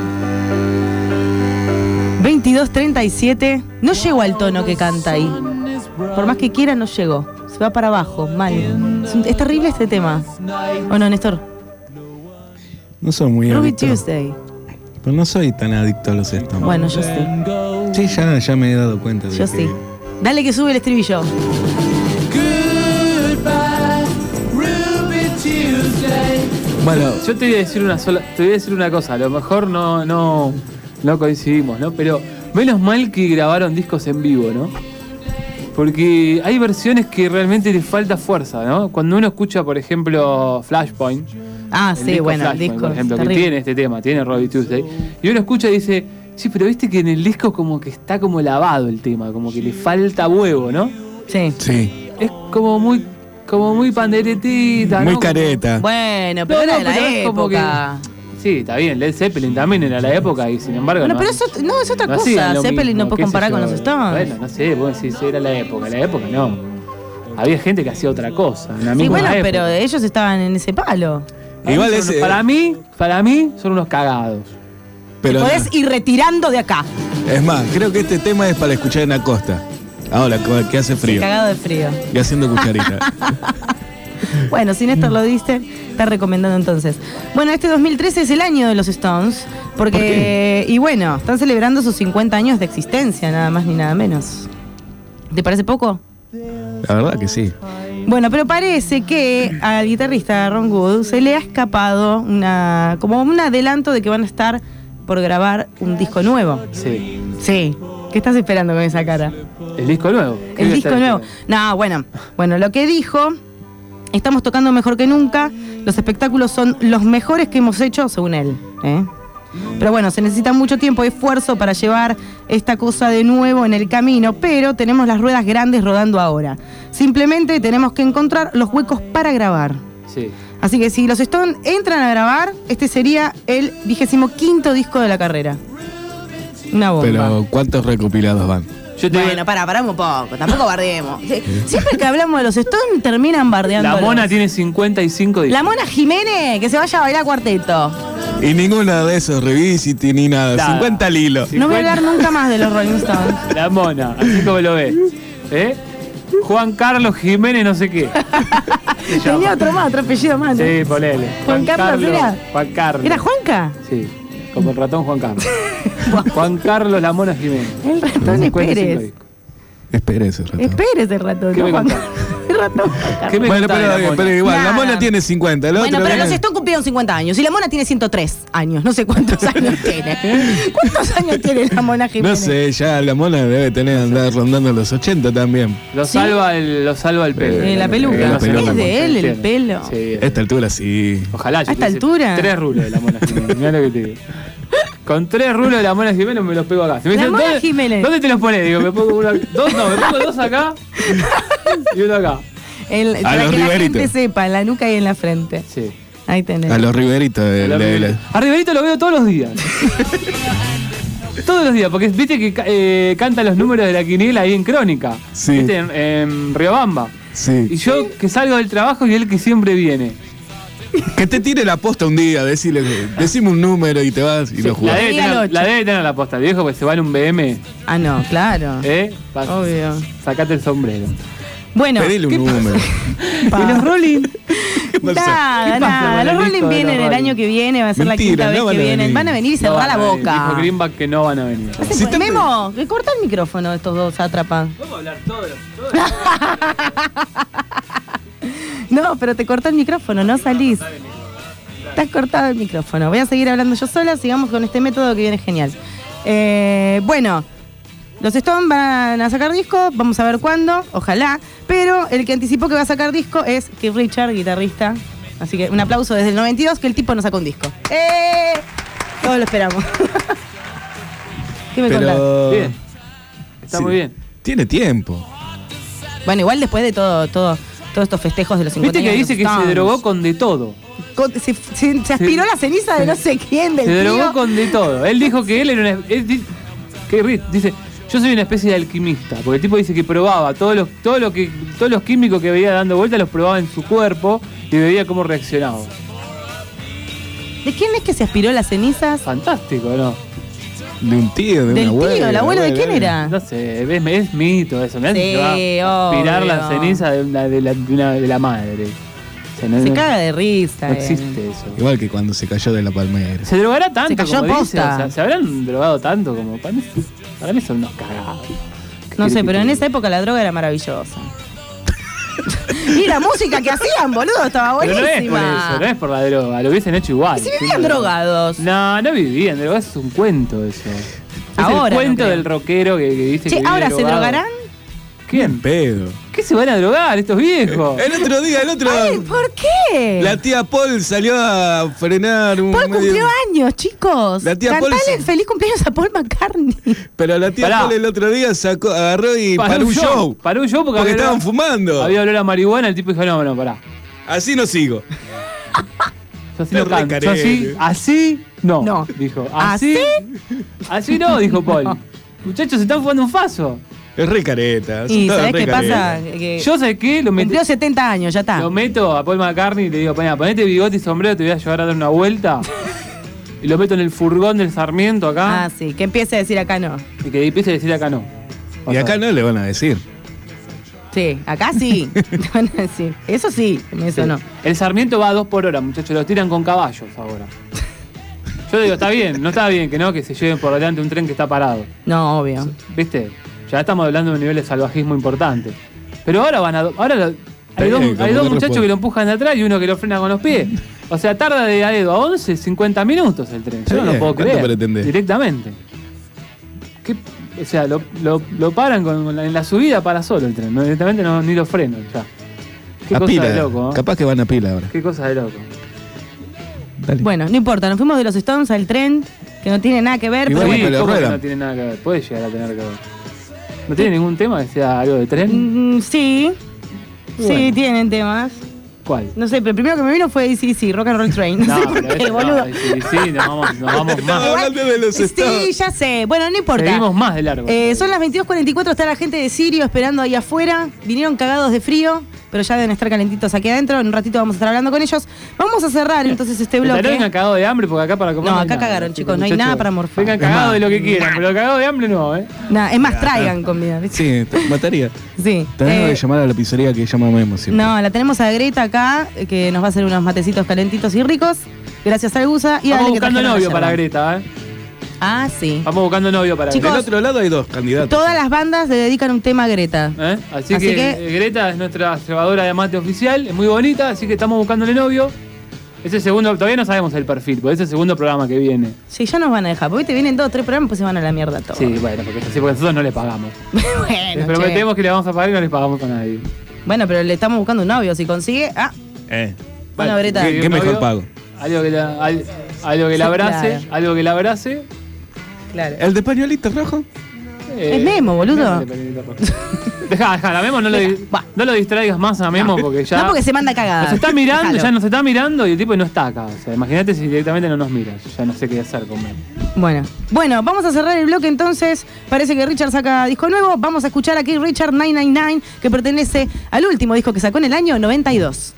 22:37. No llegó al tono que canta ahí. Por más que quiera, no llegó. Se va para abajo, mal. Es terrible este tema. ¿O no, Néstor? No soy muy Ruby adicto. Tuesday. Pero no soy tan adicto a los Stones. Bueno, yo sí. Sí, ya me he dado cuenta de Yo que... sí. Dale que sube el estribillo. Bueno, yo te voy a decir una cosa, a lo mejor no coincidimos, ¿no? Pero menos mal que grabaron discos en vivo, ¿no? Porque hay versiones que realmente les falta fuerza, ¿no? Cuando uno escucha, por ejemplo, Flashpoint. Ah, sí, bueno, el disco. Por ejemplo, que terrible. tiene este tema, tiene Robbie Tuesday. Y uno escucha y dice, sí, pero viste que en el disco como que está como lavado el tema, como que le falta huevo, ¿no? Sí. Sí. Es como muy panderetita, Muy ¿no? careta. Bueno, pero era de la es como época. Sí, está bien, Led Zeppelin también era la época y sin embargo Bueno, no. pero eso no es otra no cosa. hacían lo Zeppelin mismo, no puede qué sé comparar con yo. los Stones. Bueno, no sé, vos decís, era la época no. Había gente que hacía otra cosa. En la Sí, misma bueno, época. pero ellos estaban en ese palo. Igual Son- para mí son unos cagados. Pero Podés ir retirando de acá. es más, creo que este tema es para escuchar en la costa. Ahora, que hace frío. Cagado de frío. Y haciendo cucharita. Bueno, si Néstor lo dice, está recomendando entonces. Bueno, este 2013 es el año de los Stones, porque, y bueno, están celebrando sus 50 años de existencia, nada más ni nada menos. ¿Te parece poco? La verdad que sí. Bueno, pero parece que al guitarrista Ron Wood se le ha escapado como un adelanto de que van a estar por grabar un disco nuevo. Sí. Sí. ¿Qué estás esperando con esa cara? ¿El disco nuevo? ¿Qué El le disco está nuevo. diciendo? No, bueno, lo que dijo, estamos tocando mejor que nunca, los espectáculos son los mejores que hemos hecho, según él. Pero bueno, se necesita mucho tiempo y esfuerzo para llevar esta cosa de nuevo en el camino, pero tenemos las ruedas grandes rodando ahora. Simplemente tenemos que encontrar los huecos para grabar. Sí. Así que si los Stones entran a grabar, este sería el 25º disco de la carrera. Una bomba. Pero ¿cuántos recopilados van? Bueno, paramos un poco, tampoco bardeemos. Siempre que hablamos de los Stones terminan bardeando. La Mona tiene 55 discos. La Mona Jiménez, que se vaya a bailar cuarteto. Y ninguno de esos revisit ni nada. 50 al hilo. No voy a hablar nunca más de los Rolling Stones. La Mona, así como lo ves. Juan Carlos Jiménez no sé qué. Tenía otro apellido más, ¿no? Sí, ponele. Juan Carlos era. Juan Carlos. ¿Era Juanca? Sí, como el ratón Juan Carlos. Juan Carlos La Mona Jiménez. El ratón es Pérez. Espere ese ratón. Espere ese ratón. ¿Qué me contás? El ratón. Bueno, pero igual, Nada. La Mona tiene 50. El Bueno, otro pero tiene... los Stones cumplieron 50 años y la Mona tiene 103 años. No sé cuántos años tiene. ¿Cuántos años tiene la Mona Jiménez? No sé, ya la Mona debe tener andar rondando los 80 también. Lo salva el pelo. La peluca. Es de él el pelo. Sí. A esta altura sí. Ojalá. ¿A esta altura? 3 rulos de la Mona Jiménez. Mirá lo que te digo. Con 3 rulos de la Mona Jiménez me los pego acá. Si me dicen, Mona Jiménez. ¿Dónde te los pones? Digo, me pongo me pongo 2 acá y uno acá. Para que la gente sepa, en la nuca y en la frente. Sí. Ahí tenés. A los Riveritos. A Riverito lo veo todos los días. Todos los días, porque viste que canta los números de la quiniela ahí en Crónica. Sí. Viste, en Riobamba. Sí. Y yo que salgo del trabajo y él que siempre viene. Que te tire la posta un día, decime un número y te vas y lo jugás. La debe tener la posta, viejo, porque se va en un BM. Ah, no, claro. Obvio. Sacate el sombrero. Bueno, pedile un número. ¿Y los Rolling? Nada. Los Rolling vienen el año que viene, va a ser Mentira, la quinta vez que vienen. Van a venir y cerrar la boca. Dijo Greenback que no van a venir. Memo, que corta el micrófono de estos dos sátrapas. Vamos a hablar todos. No, pero te cortó el micrófono, no salís. Te has cortado el micrófono. Voy a seguir hablando yo sola, sigamos con este método que viene genial. Bueno, los Stones van a sacar disco, vamos a ver cuándo, ojalá. Pero el que anticipó que va a sacar disco es Keith Richards, guitarrista. Así que un aplauso desde el 92, que el tipo no sacó un disco. Todos lo esperamos. ¿Qué me contás? Bien. Está muy bien. Tiene tiempo. Bueno, igual después de todos estos festejos de los 50 Viste que años dice que se drogó con de todo. Se aspiró la ceniza de no sé quién, del Se tío. drogó con de todo. Él dijo que él era una... dice, yo soy una especie de alquimista. Porque el tipo dice que probaba todos los químicos que veía dando vueltas, los probaba en su cuerpo y veía cómo reaccionaba. ¿De quién es que se aspiró las cenizas? Fantástico, ¿no? De un tío, de un abuelo. Del tío, ¿el abuelo de quién era? No sé, es mito eso. Me hace Sí, que va a aspirar obvio. la ceniza de la madre. O sea, Se caga de risa. No existe eso. Igual que cuando se cayó de la palmera. ¿Se drogará tanto? Se cayó como posta. dice? O sea, ¿se habrán drogado tanto como para mí son unos cagados? No sé, pero en esa época la droga era maravillosa. Y la música que hacían, boludo, estaba Pero buenísima. no es por eso, no es por la droga, lo hubiesen hecho igual. ¿Y si vivían drogados? No vivían drogados, es un cuento eso. Ahora Es el cuento no creo. del rockero que dice Che, que ¿ahora vive se drogado. drogarán? ¿Quién? Pedo. ¿Qué se van a drogar estos viejos? El otro día, Ay, ¿por qué? La tía Paul salió a frenar un Paul cumplió años, chicos. La tía Paul Cantale se- feliz cumpleaños a Paul McCartney. Pero la tía Pará. Paul el otro día agarró y paró un show. Paró un show porque había estaban olor- fumando. Había olor a marihuana, el tipo dijo, no, pará. Así no sigo. Yo así no Re canto. Yo carete. así no. No. Dijo, así no, dijo Paul. Muchachos, se están fumando un faso. Es re careta. son Y todos ¿sabés re qué caretas. pasa? Que Yo sé qué, cumplió 70 años, ya está. lo meto a Paul McCartney y le digo, ponete bigote y sombrero, te voy a llevar a dar una vuelta. Y lo meto en el furgón del Sarmiento acá. Ah, sí, que empiece a decir acá no. Y que empiece a decir acá no. Y acá no le van a decir. Sí, acá sí. Van a decir. Eso sí, eso Sí. no. El Sarmiento va a 2 por hora, muchachos, los tiran con caballos ahora. Yo digo, está bien, no está bien que se lleven por delante un tren que está parado. No, obvio. ¿Viste? Ya estamos hablando de un nivel de salvajismo importante. Pero ahora hay bien, dos como que muchachos responde. que lo empujan de atrás y uno que lo frena con los pies. O sea, tarda de Aedo a 11, 50 minutos el tren. Yo no Bien, lo puedo ¿cuánto creer. pretendés? Directamente. O sea, lo paran en la subida para solo el tren. ¿no? Directamente ni lo freno ya. Qué A cosa pila. de loco, ¿no? Capaz que van a pila ahora. Qué cosa de loco. Dale. Bueno, no importa, nos fuimos de los Stones al tren, que no tiene nada que ver, Y pero bueno, Sí, que lo ¿cómo que ruedan. no tiene nada que ver? Puede llegar a tener que ver. ¿No tiene ningún tema que sea algo de tren? Sí. Sí, Bueno. tienen temas. ¿Cuál? No sé, pero el primero que me vino fue AC/DC, Rock and Roll Train. No, sé por qué, boludo. Sí, nos vamos más. Estamos hablando de los estados. Sí, ya sé. Bueno, no importa. Seguimos más de largo. Son las 22:44, está la gente de Sirio esperando ahí afuera. Vinieron cagados de frío, pero ya deben estar calentitos aquí adentro. En un ratito vamos a estar hablando con ellos. Vamos a cerrar entonces este bloque. Vengan cagados de hambre porque acá para comer. No, acá cagaron, chicos. No hay nada para morfar. Vengan cagados de lo que quieran, pero cagados de hambre no, ¿eh? Nada, es más, traigan comida. ¿viste? Sí, mataría. Sí. Tenemos que llamar a la pizzería que llama Memo siempre. No, la tenemos a Greta acá, que nos va a hacer unos matecitos calentitos y ricos. Gracias al Gusa. Y Vamos dale, buscando novio para Greta, ¿eh? Ah, sí. Vamos buscando novio para Chicos, Greta. Del otro lado hay 2 candidatos. Todas las bandas le dedican un tema a Greta. Así que Greta es nuestra cebadora de mate oficial, es muy bonita, así que estamos buscándole novio. Ese segundo, todavía no sabemos el perfil, porque es el segundo programa que viene. Sí, ya nos van a dejar, porque te vienen 2 o 3 programas, pues se van a la mierda todos. Sí, bueno, porque es así, porque nosotros no le pagamos. Bueno, Les prometemos que le vamos a pagar y no les pagamos a nadie. Bueno, pero le estamos buscando un novio, si consigue. Bueno, Greta. ¿Qué mejor pago? Algo que la abrace, claro. algo que la abrace. Claro. ¿El de pañuelito rojo? Es Memo, boludo. Deja, Memo, no lo distraigas más a Memo porque ya. No, porque se manda cagada. Nos está mirando, Déjalo. ya nos está mirando y el tipo no está acá. O sea, imagínate si directamente no nos mira. Yo ya no sé qué hacer con Memo. Bueno, vamos a cerrar el bloque entonces. Parece que Richard saca disco nuevo. Vamos a escuchar aquí Richard 999, que pertenece al último disco que sacó en el año 92.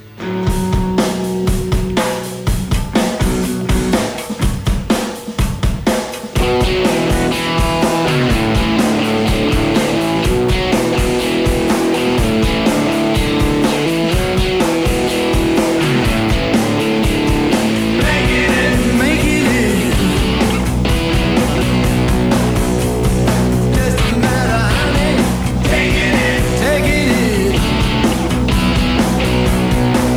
Taking it.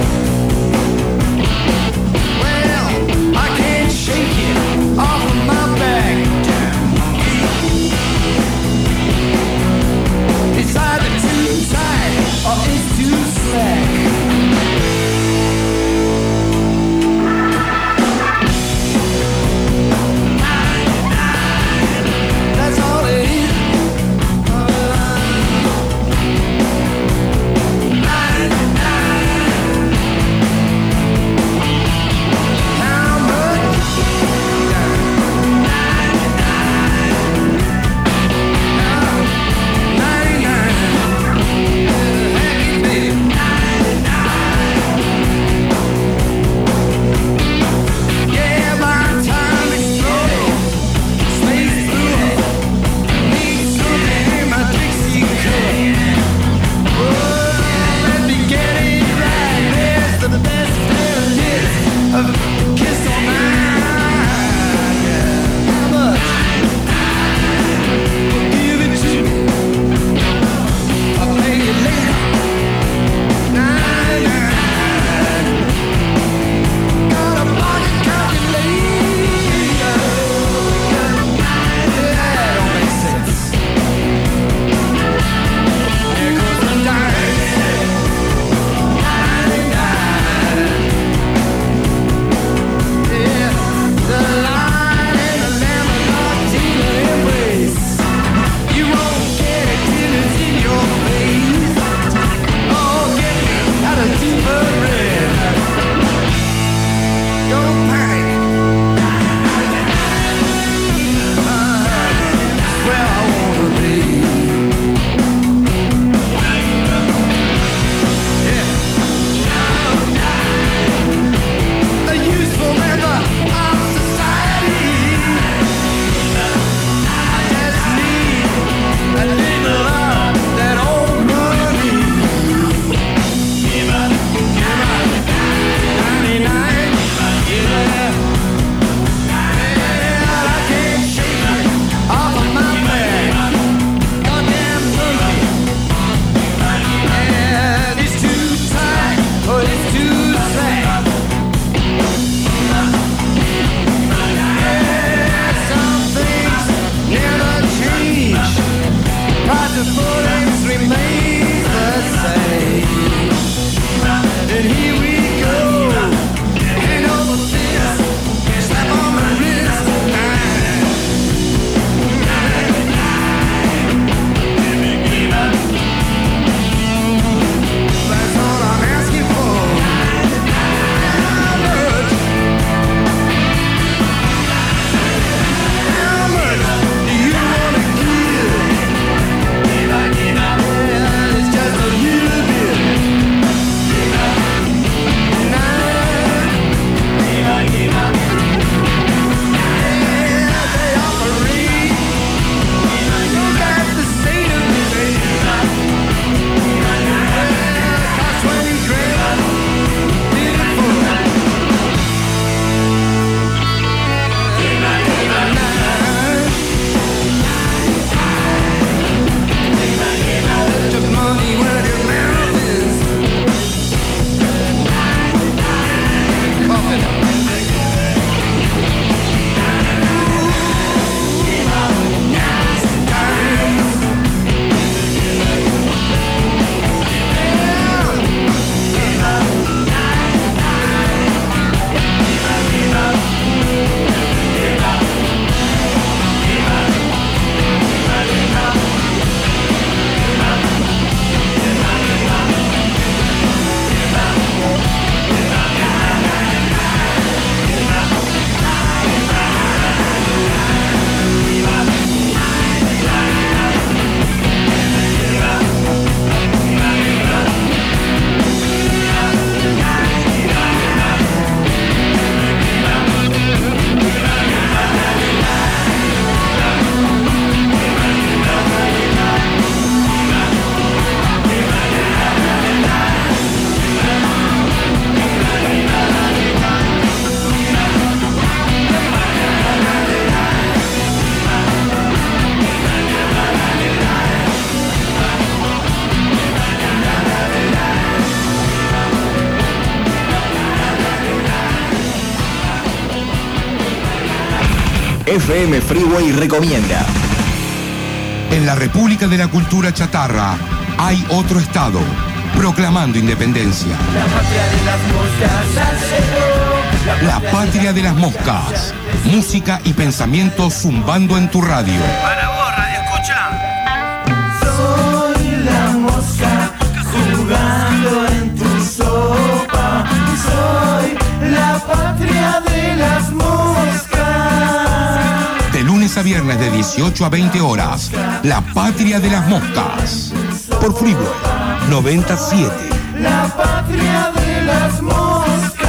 FM Freeway recomienda. En la República de la Cultura Chatarra hay otro estado proclamando independencia. La patria de las moscas ya llegó. La patria de las moscas. Música y pensamiento zumbando en tu radio. Para vos, Radio Escucha. Soy la mosca jugando en tu sopa. Soy la patria de las moscas. De lunes a viernes de 18 a 20 horas. La patria de las moscas. Por Freeway 97. La patria de las moscas.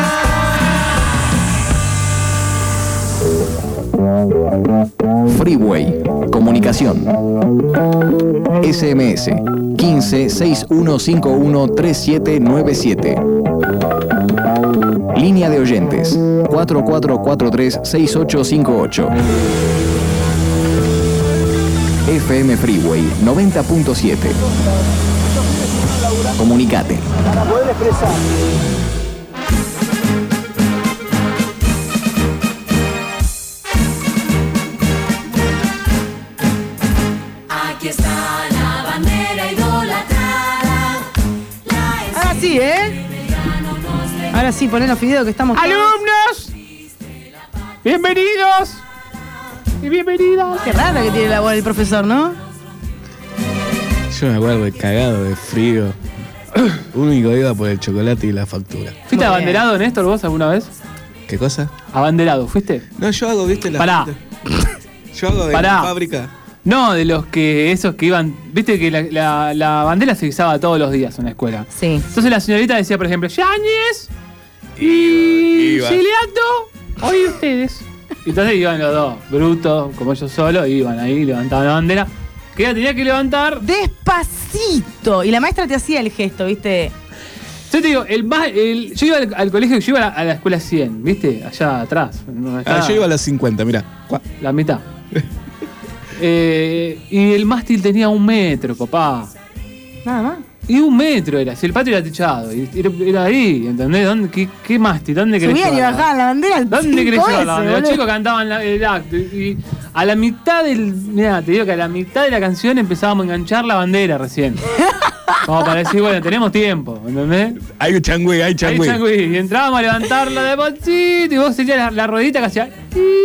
Freeway. Comunicación. SMS 15 6151 3797. Línea de oyentes 4443 6858. FM Freeway 90.7. Comunicate. Para poder expresar. Aquí está la bandera idolatrada. Ahora sí, Ahora sí, poné los videos que estamos todos. ¡Alumnos! ¡Bienvenidos! Y bienvenidas. Qué raro que tiene la voz del profesor, ¿no? Yo me acuerdo de cagado, de frío. Único iba por el chocolate y la factura. ¿Fuiste abanderado, Néstor, vos alguna vez? ¿Qué cosa? ¿Abanderado, fuiste? No, yo hago, viste, la... Pará. Yo hago de la fábrica. No, de los que, esos que iban... Viste que la bandera se izaba todos los días en la escuela. Sí. Entonces la señorita decía, por ejemplo, Yáñez y Ciliato, hoy ustedes. Y entonces iban los dos, brutos, como ellos solos, iban ahí, levantaban la bandera. Que ella tenía que levantar... Despacito. Y la maestra te hacía el gesto, ¿viste? Yo te digo, yo iba al colegio, yo iba a la escuela 100, ¿viste? Allá atrás. Yo iba a las 50, mirá. La mitad. Y el mástil tenía 1 metro, papá. Nada más. Y 1 metro era, si el patio era techado. Y era ahí, ¿entendés? ¿Qué mástil? ¿Dónde querés Subían y llevar bajaban la bandera. ¿Dónde querés llevar la bandera? boludo. Los chicos cantaban el acto. Y a la mitad mirá, te digo que a la mitad de la canción empezábamos a enganchar la bandera recién. Como para decir, bueno, tenemos tiempo, ¿entendés? Hay un changüí, hay changüí. Y entrábamos a levantarla de bolsito y vos tenías la ruedita que hacía...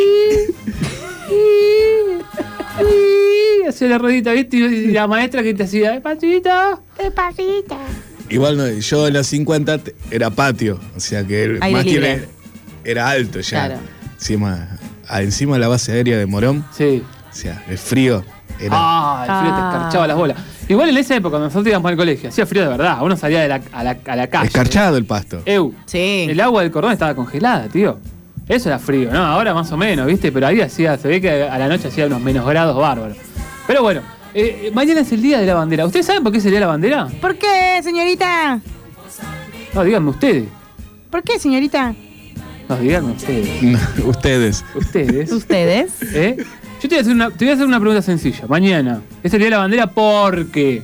hacía la ruedita, ¿viste? Y la maestra que te hacía, despacito. Igual no, yo en las 50 era patio, o sea que el Aire mástil libre. era alto ya. Claro. Encima de la base aérea de Morón. Sí. O sea, el frío era... El frío te escarchaba las bolas. Igual en esa época, cuando nosotros íbamos al colegio, hacía frío de verdad. Uno salía a la calle. Escarchado el pasto. Sí. El agua del cordón estaba congelada, tío. Eso era frío, ¿no? Ahora más o menos, ¿viste? Pero ahí se ve que a la noche hacía unos menos grados bárbaros. Pero bueno, mañana es el Día de la Bandera. ¿Ustedes saben por qué es el Día de la Bandera? ¿Por qué, señorita? No, díganme ustedes. ¿Por qué, señorita? No, díganme ustedes. Ustedes. ¿Ustedes? ¿Ustedes? Yo te voy a hacer una pregunta sencilla. Mañana es el Día de la Bandera porque...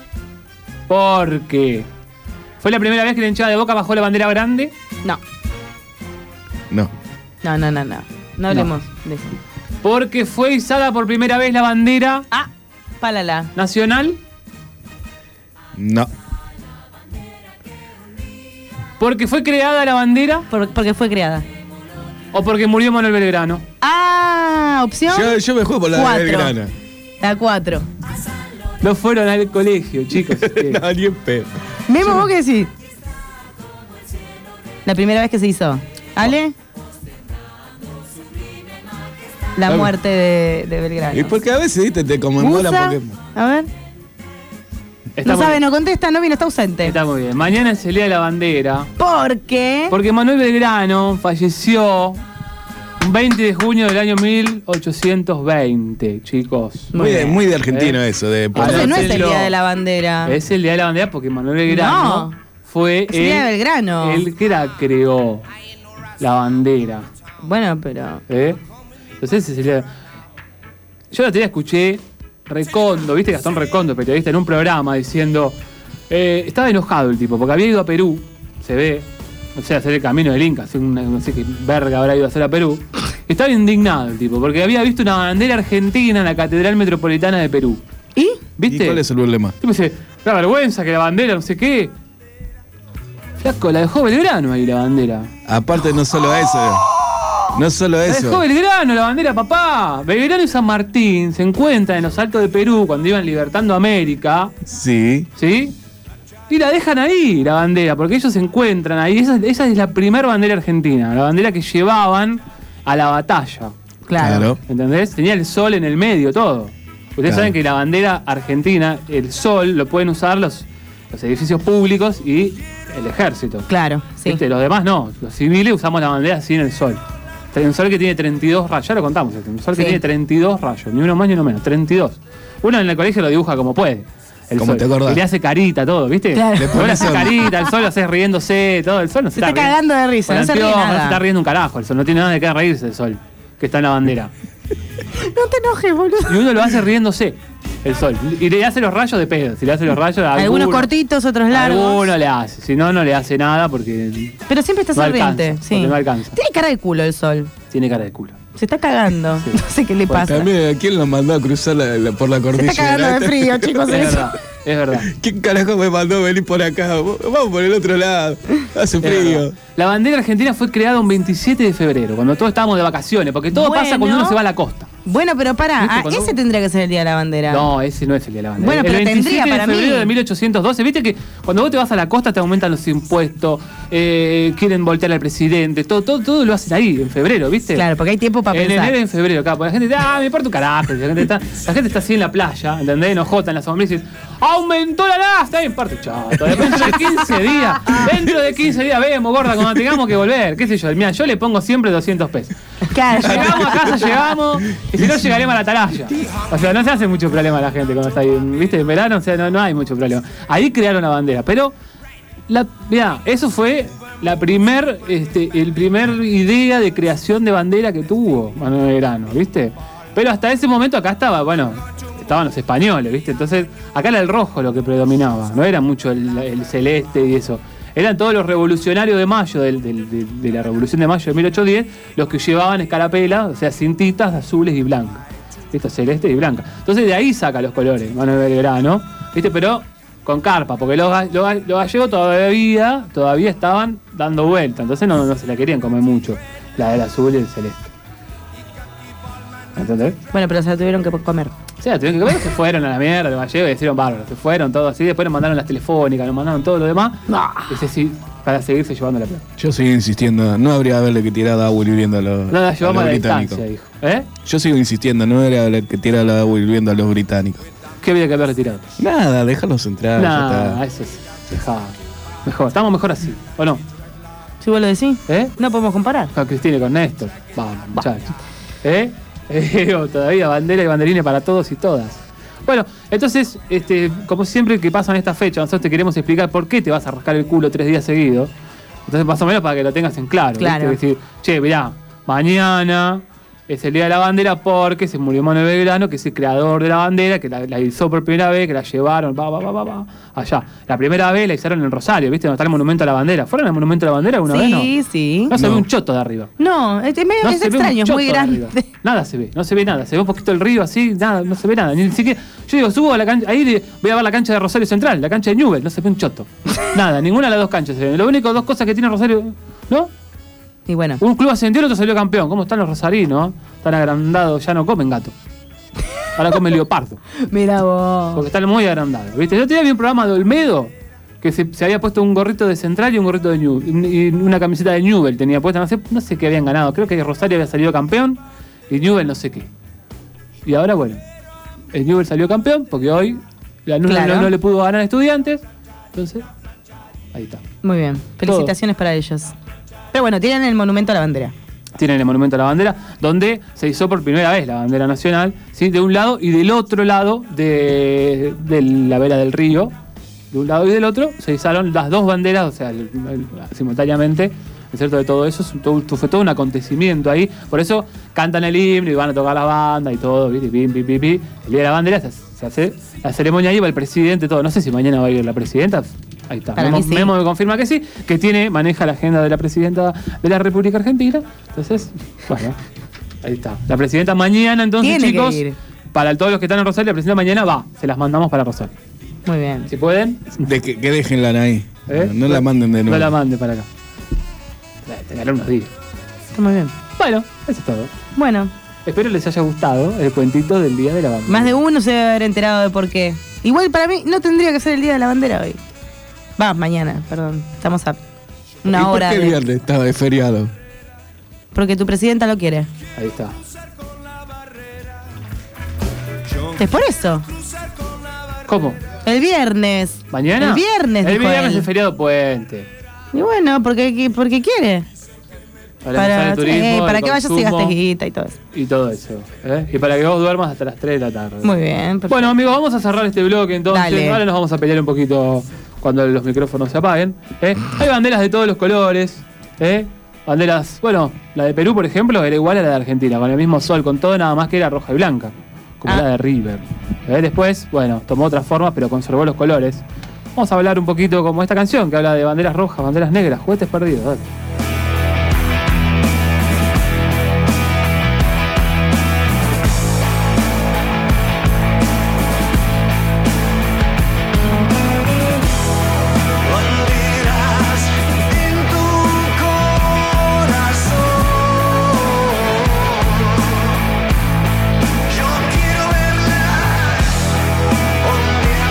¿Fue la primera vez que la hinchada de Boca bajó la bandera grande? No. No. No hablemos de eso. Porque fue izada por primera vez la bandera... Pálala. ¿Nacional? No. ¿Porque fue creada la bandera? Porque fue creada. ¿O porque murió Manuel Belgrano? Opción. Yo me juego por la 4. de Belgrano. La 4. No fueron al colegio, chicos. No, ni en pedo. Memo, ¿vos qué decís? La primera vez que se hizo. ¿Ale? La muerte de Belgrano. Y porque a veces, viste, te conmemoran Musa, porque... A ver. Está no muy sabe, bien. no contesta, no vino, está ausente. Está muy bien. Mañana es el Día de la Bandera. ¿Por qué? Porque Manuel Belgrano falleció un 20 de junio del año 1820, chicos. Muy de argentino eso. Entonces no es el Día de la Bandera. Es el Día de la Bandera porque Manuel Belgrano fue es el Día de Belgrano. el que la creó, la bandera. Bueno, pero... Entonces ese es el día. Yo la otro día escuché Recondo, ¿viste? Gastón Recondo, periodista, en un programa diciendo... estaba enojado el tipo, porque había ido a Perú, se ve, o sea, hacer el camino del Inca, no sé qué verga habrá ido a hacer a Perú. Y Estaba indignado el tipo, porque había visto una bandera argentina en la Catedral Metropolitana de Perú. ¿Y? ¿Viste? ¿Y cuál es el problema? El tipo dice, la vergüenza que la bandera, no sé qué. Flaco, la dejó Belgrano ahí la bandera. Aparte, no solo eso. No solo La eso. dejó Belgrano, la bandera, papá. Belgrano y San Martín se encuentran en los Altos de Perú cuando iban libertando América. Sí. ¿Sí? Y la dejan ahí, la bandera, porque ellos se encuentran ahí. Esa es la primera bandera argentina, la bandera que llevaban a la batalla. Claro. ¿Entendés? Tenía el sol en el medio, todo. Ustedes saben que la bandera argentina, el sol, lo pueden usar los edificios públicos y el ejército. Claro, sí. ¿Viste? Los demás no. Los civiles usamos la bandera así en el sol. Un sol que tiene 32 rayos, ya lo contamos. Un sol que tiene 32 rayos, ni uno más ni uno menos, 32. Uno en el colegio lo dibuja como puede. Como te acordás. Y le hace carita, todo, ¿viste? Claro. Le hace carita, el sol lo hace riéndose, todo. El sol no se está cagando de risa, no se ríe nada. No se está riendo un carajo, el sol no tiene nada de qué reírse el sol, que está en la bandera. No te enojes, boludo. Y uno lo hace riéndose, el sol. Y le hace los rayos de pedo. Si le hace los rayos, algunos cortitos, otros largos. Alguno le hace, si no, no le hace nada porque. Pero siempre está no sonriente. Alcanza, Sí. No alcanza. Tiene cara de culo el sol. Tiene cara de culo. Se está cagando. Sí. No sé qué le pasa. También, ¿quién lo mandó a cruzar por la cordillera? Se está cagando de frío, chicos. Es verdad. Es verdad. ¿Quién carajo me mandó venir por acá? Vamos por el otro lado. Hace frío. La bandera argentina fue creada un 27 de febrero, cuando todos estábamos de vacaciones, porque todo pasa cuando uno se va a la costa. Bueno, pero pará, ese tendría que ser el día de la bandera. No, ese no es el día de la bandera. Bueno, pero el 27 tendría para de febrero mí. de 1812, viste que cuando vos te vas a la costa te aumentan los impuestos, quieren voltear al presidente, todo lo hacen ahí, en febrero, ¿viste? Claro, porque hay tiempo para pensar. En enero y en febrero, acá, porque la gente me importa un carajo, la gente está así en la playa, ¿entendés? Enojota en la sombra y dice, aumentó la nafta, me importa chato, dentro de 15 días vemos, gorda, cuando tengamos que volver, qué sé yo, mira, yo le pongo siempre 200 pesos. Claro. Llegamos a casa, llegamos, y si no llegaremos a la atalaya. O sea, no se hace mucho problema a la gente cuando está ahí, ¿viste? En verano, o sea, no hay mucho problema. Ahí crearon la bandera, pero mirá, eso fue el primer idea de creación de bandera que tuvo Manuel Belgrano, ¿viste? Pero hasta ese momento acá estaban los españoles, ¿viste? Entonces, acá era el rojo lo que predominaba, no era mucho el celeste y eso. Eran todos los revolucionarios de mayo, de la Revolución de Mayo de 1810, los que llevaban escarapela, o sea, cintitas azules y blancas. ¿Viste? Celeste y blanca. Entonces de ahí saca los colores, Manuel Belgrano, ¿viste? Pero con carpa, porque los gallegos todavía estaban dando vuelta, entonces no se la querían comer mucho, la del azul y el celeste. ¿Entendés? Bueno, pero se la tuvieron que comer. O sea, tuvieron que comer, se fueron a la mierda, los gallegos y hicieron bárbaros, se fueron todos así, después nos mandaron las telefónicas, nos mandaron todo lo demás, para seguirse llevando la plata. Yo sigo insistiendo, no habría haberle que tirado agua hirviendo a los la llevamos a la británicos. distancia, hijo. Yo sigo insistiendo, no habría haberle que tirado la agua hirviendo a los británicos. ¿Qué había que haber retirado? Nada, déjalos entrar. Nah, eso es mejor, estamos mejor así, ¿o no? Si vos lo decís, no podemos comparar. Con Cristina y con Néstor, vamos, muchachos. Todavía bandera y banderines para todos y todas. Bueno, entonces, como siempre que pasan estas fechas, nosotros te queremos explicar por qué te vas a rascar el culo 3 días seguidos. Entonces, más o menos para que lo tengas en claro. Claro. ¿Viste? Decir, che, mirá, mañana es el día de la bandera porque se murió Manuel Belgrano, que es el creador de la bandera, que la hizo por primera vez, que la llevaron, allá. La primera vez la hicieron en Rosario, ¿viste? Donde está el Monumento a la Bandera. ¿Fueron al Monumento a la Bandera alguna vez? No. Sí. No se ve un choto de arriba. No, es extraño, es muy grande. Nada se ve, no se ve nada. Se ve un poquito el río así, nada, no se ve nada. Ni siquiera. Yo digo, subo a la cancha, ahí voy a ver la cancha de Rosario Central, la cancha de Newell, no se ve un choto. Nada, ninguna de las dos canchas se ve. Lo único, dos cosas que tiene Rosario, ¿no? Y bueno. Un club ascendió, el otro salió campeón. ¿Cómo están los rosarinos? Están agrandados, ya no comen gato. Ahora comen leopardo. Mira vos. Porque están muy agrandados, ¿viste? Yo tenía un programa de Olmedo que se había puesto un gorrito de Central y un gorrito de Newell. Y una camiseta de Newell tenía puesta, no sé qué habían ganado. Creo que Rosario había salido campeón y Newell no sé qué. Y ahora, bueno, el Newell salió campeón porque hoy no le pudo ganar a Estudiantes. Entonces, ahí está. Muy bien. Felicitaciones para ellos. Pero bueno, tienen el Monumento a la Bandera. Tienen el Monumento a la Bandera, donde se hizo por primera vez la bandera nacional, ¿sí? De un lado y del otro lado de la vera del río. De un lado y del otro se izaron las dos banderas, o sea, simultáneamente, ¿es cierto? De todo eso, fue todo un acontecimiento ahí. Por eso cantan el himno y van a tocar la banda y todo, ¿viste? El día de la bandera se hace la ceremonia, ahí va el presidente, todo. No sé si mañana va a ir la presidenta. Ahí está. Memo me confirma que sí, que maneja la agenda de la presidenta de la República Argentina. Entonces, bueno, Ahí está. La presidenta mañana, entonces, Tiene chicos, que ir. para todos los que están en Rosario, la presidenta mañana va. Se las mandamos para Rosario. Muy bien. Si pueden. Que déjenla ahí. No la manden de nuevo. No la manden para acá. Te daré unos días. Está muy bien. Bueno, eso es todo. Bueno. Espero les haya gustado el cuentito del Día de la Bandera. Más de uno se debe haber enterado de por qué. Igual para mí no tendría que ser el Día de la Bandera hoy. Va, mañana, perdón. Estamos a una hora. ¿Por qué el viernes estaba de feriado? Porque tu presidenta lo quiere. Ahí está. Es por eso. ¿Cómo? El viernes. ¿Mañana? El viernes. El dijo viernes él. es feriado puente. Y bueno, porque quiere. Para el turismo, para el que vayas y consumo gastes guita y todo eso. y todo eso. Y para que vos duermas hasta las 3 de la tarde. Muy bien. Perfecto. Bueno, amigos, vamos a cerrar este bloque entonces. Dale. Ahora nos vamos a pelear un poquito cuando los micrófonos se apaguen. Hay banderas de todos los colores. Banderas, bueno, la de Perú, por ejemplo, era igual a la de Argentina, con el mismo sol, con todo, nada más que era roja y blanca, como la de River. Después, bueno, tomó otras formas, pero conservó los colores. Vamos a hablar un poquito como esta canción que habla de banderas rojas, banderas negras, juguetes perdidos. Dale.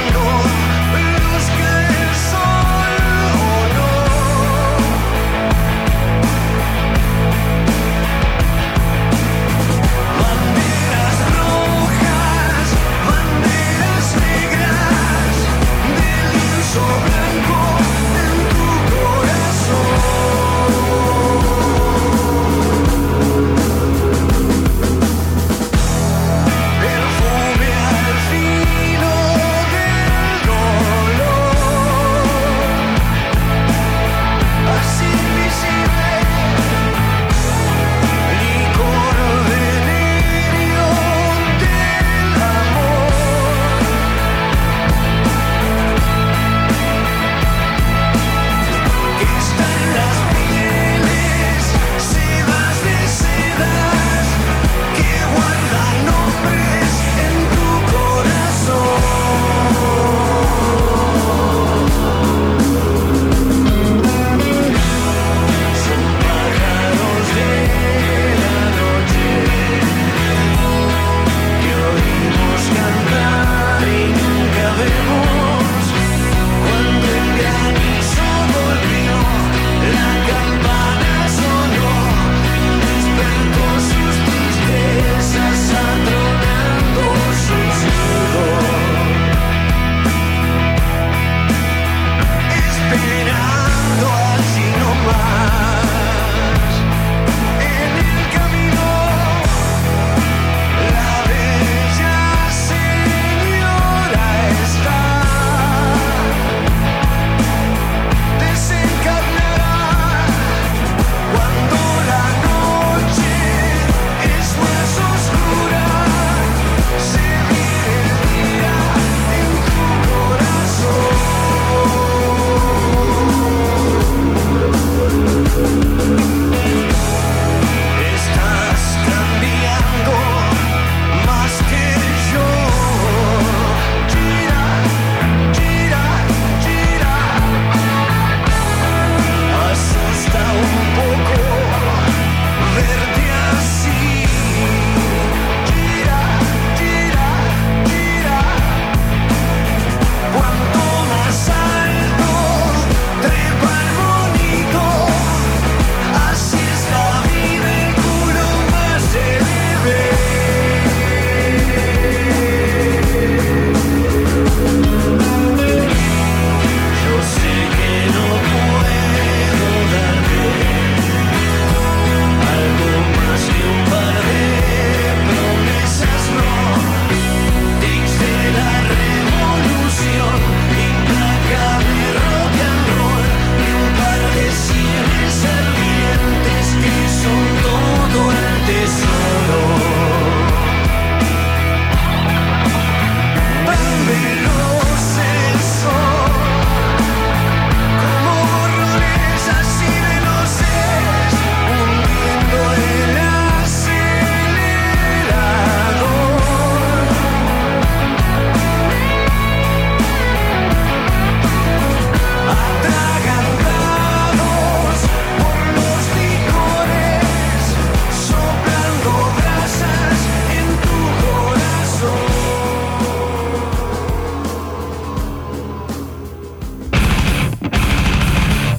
Luz que el sol o no.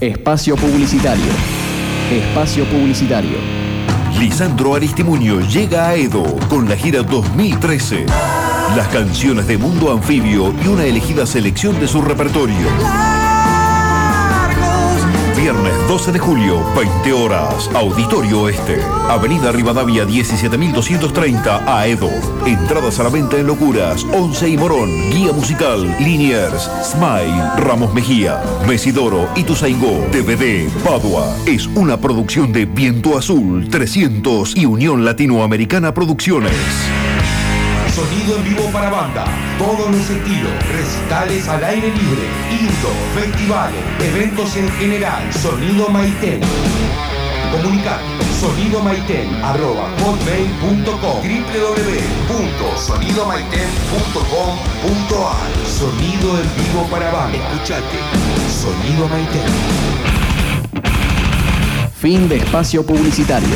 Espacio publicitario. Espacio publicitario. Lisandro Aristimuño llega a Edo con la gira 2013. Las canciones de Mundo Anfibio y una elegida selección de su repertorio. Viernes 12 de julio, 20 horas, Auditorio Oeste, Avenida Rivadavia 17.230 a Edo. Entradas a la venta en Locuras, Once y Morón, Guía Musical, Liniers, Smile, Ramos Mejía, Mesidoro, Ituzaingó, DVD, Padua. Es una producción de Viento Azul 300 y Unión Latinoamericana Producciones. Sonido en vivo para banda, todos los estilos, recitales al aire libre, indoor, festivales, eventos en general. Sonido Maiten. Comunicar sonidomaiten@hotmail.com, www.sonidomaiten.com.ar. Sonido en vivo para banda. Escuchate, Sonido Maiten. Fin de espacio publicitario.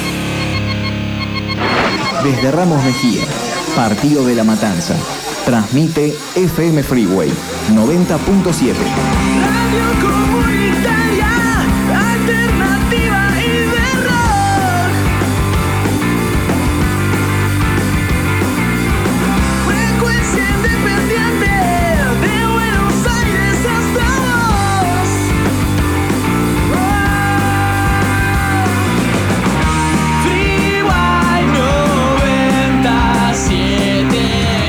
Desde Ramos Mejía, Partido de la Matanza. Transmite FM Freeway 90.7. Radio comunitaria, alternativa y de rock. Frecuencia independiente, de Buenos Aires hasta vos. Freeway 97.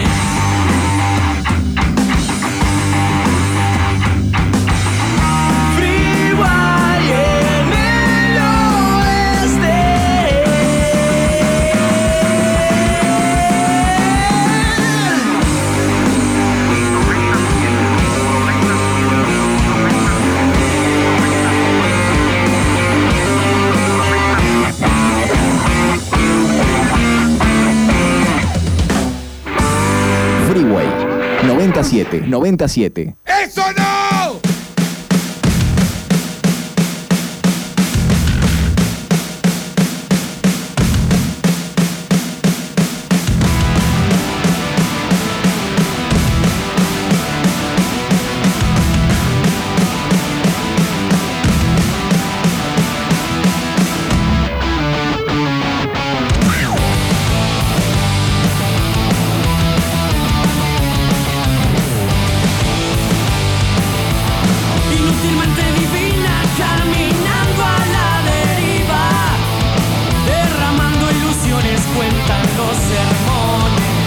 Freeway 97. ¡Eso no! Inútilmente divina, caminando a la deriva, derramando ilusiones, cuentan los sermones.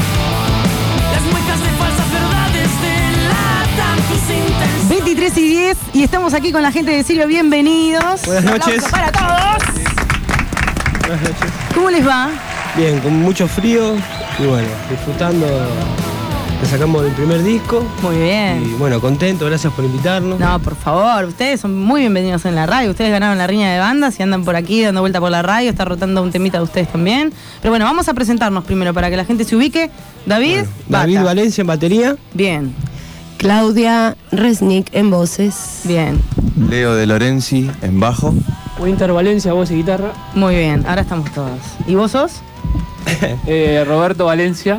Las muecas de falsas verdades delatan tus intenciones. 23:10 y estamos aquí con la gente de Sirio. Bienvenidos. Buenas noches. Un aplauso para todos. Buenas noches. ¿Cómo les va? Bien, con mucho frío y bueno, disfrutando que sacamos del primer disco. Muy bien. Y bueno, contento, gracias por invitarnos. No, por favor, ustedes son muy bienvenidos en la radio. Ustedes ganaron la riña de bandas y andan por aquí dando vuelta por la radio. Está rotando un temita de ustedes también. Pero bueno, vamos a presentarnos primero para que la gente se ubique. David, David Bata. Valencia en batería. Bien. Claudia Resnick en voces. Bien. Leo de Lorenzi en bajo. Winter Valencia, voz y guitarra. Muy bien, ahora estamos todos. ¿Y vos sos? Roberto Valencia.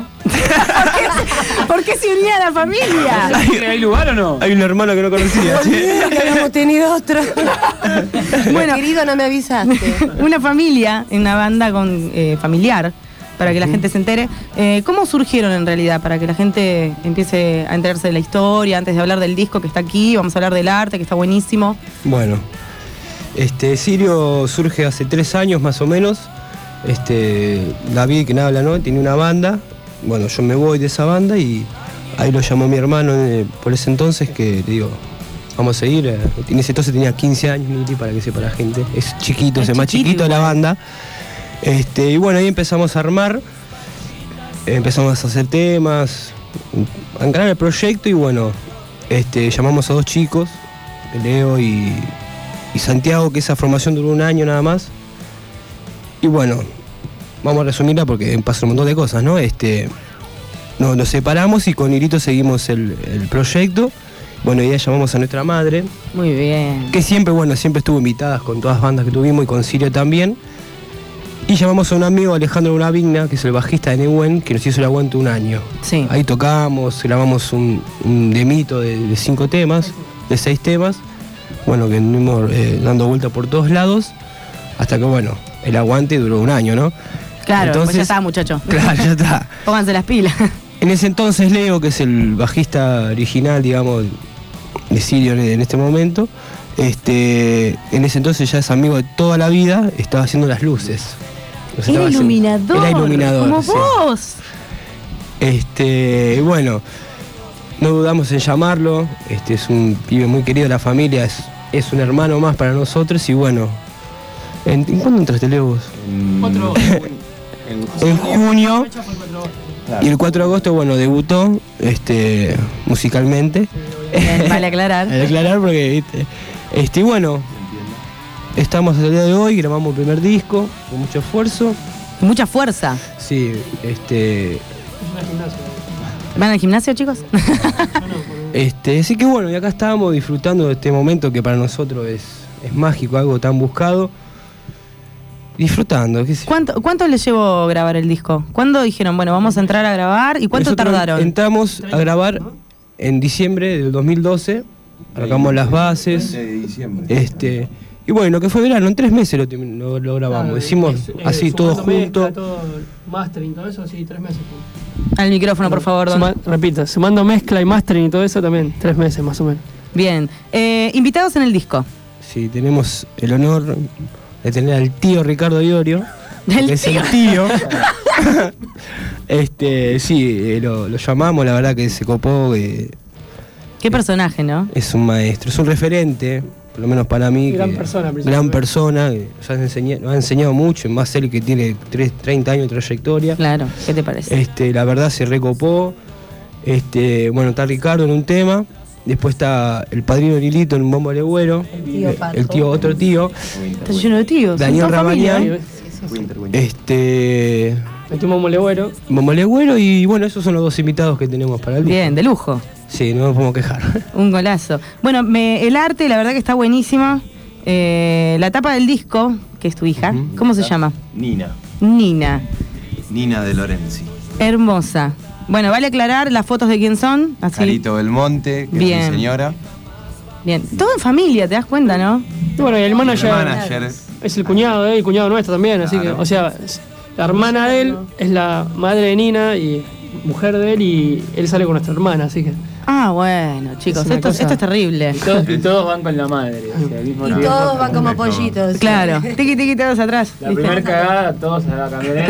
¿Por qué se unía a la familia? ¿Hay lugar o no? Hay un hermano que no conocía. Olvidé que habíamos tenido otro. Bueno, querido, no me avisaste. Una familia, una banda con familiar, para que la gente se entere. ¿Cómo surgieron en realidad? Para que la gente empiece a enterarse de la historia, antes de hablar del disco que está aquí, vamos a hablar del arte, que está buenísimo. Bueno, Sirio surge hace 3 años más o menos. David, que nada habla, ¿no? Tiene una banda. Bueno, yo me voy de esa banda y ahí lo llamó mi hermano por ese entonces, que le digo, vamos a seguir. En ese entonces tenía 15 años, Mili, para que sepa la gente. Es chiquito, es más chiquito la banda. Y bueno, ahí empezamos a armar. Empezamos a hacer temas, a encarar el proyecto y bueno, llamamos a 2 chicos, Leo y Santiago, que esa formación duró 1 año nada más. Y bueno, vamos a resumirla porque pasan un montón de cosas, ¿no? Nos separamos y con Irito seguimos el proyecto. Bueno, y ya llamamos a nuestra madre. Muy bien. Que siempre estuvo invitada con todas las bandas que tuvimos y con Sirio también. Y llamamos a un amigo, Alejandro Uravigna, que es el bajista de Nehuen, que nos hizo el aguante 1 año. Sí. Ahí tocamos, grabamos un demito de 5 temas, de 6 temas. bueno, que anduvimos dando vueltas por todos lados, hasta que, bueno, el aguante duró un año, ¿no? Claro, entonces, pues ya está, muchacho. Claro, ya está. Pónganse las pilas. En ese entonces Leo, que es el bajista original, digamos, de Sirio en este momento, en ese entonces ya es amigo de toda la vida, estaba haciendo las luces. Era iluminador. Era iluminador. Como sí. vos. Y bueno, no dudamos en llamarlo. Es un pibe muy querido de la familia, es un hermano más para nosotros. Y bueno, ¿en cuándo entraste, Leo, vos? En junio. Y el 4 de agosto, bueno, debutó musicalmente. Bien, vale aclarar. Vale aclarar porque, y bueno, estamos hasta el día de hoy, grabamos el primer disco con mucho esfuerzo. Y mucha fuerza. Sí, ¿Van al gimnasio, chicos? Así que bueno, y acá estábamos disfrutando de este momento que para nosotros es mágico, algo tan buscado. Disfrutando. ¿Cuánto les llevó grabar el disco? ¿Cuándo dijeron, bueno, vamos a entrar a grabar? ¿Y cuánto Nosotros tardaron? Entramos a grabar en diciembre del 2012, arrancamos las bases. De diciembre. Y bueno, que fue verano, en 3 meses lo grabamos. Claro, hicimos así, todo junto. Mezcla, todo mastering, todo eso, sí, 3 meses. Al micrófono, por favor, Don. Repito, sumando mezcla y mastering y todo eso también, 3 meses más o menos. Bien. Invitados en el disco. Sí, tenemos el honor de tener al tío Ricardo Iorio. ¿El es el tío. Sí, lo llamamos, la verdad que se copó. Qué personaje, ¿no? Es un maestro, es un referente, por lo menos para mí. Gran persona, gran persona, que nos ha enseñado mucho, más él que tiene 30 años de trayectoria. Claro, ¿qué te parece? La verdad se recopó. Bueno, está Ricardo en un tema. Después está el padrino Nilito en un bombo legüero. El tío, otro tío. Está lleno de tíos. Daniel Rabañán. Metió bombo legüero. Bombo legüero y bueno, esos son los 2 invitados que tenemos para el disco. Bien, de lujo. Sí, no nos podemos quejar. Un golazo. Bueno, el arte, la verdad que está buenísimo. La tapa del disco, que es tu hija, ¿cómo se llama? Nina. Nina de Lorenzi. Hermosa. Bueno, vale aclarar las fotos de quién son. Así. Carito Belmonte, que Bien. es mi señora. Bien. Todo en familia, ¿te das cuenta, no? Y bueno, y el manager, manager es el cuñado de él, el cuñado nuestro también, así que, o sea, la hermana de él es la madre de Nina y mujer de él y él sale con nuestra hermana, así que... Ah, bueno, chicos, esto es terrible. Y todos van con la madre. O sea, al mismo tiempo. Todos van como pollitos. Claro, tiqui, todos atrás. La primera cagada, todos a la camioneta.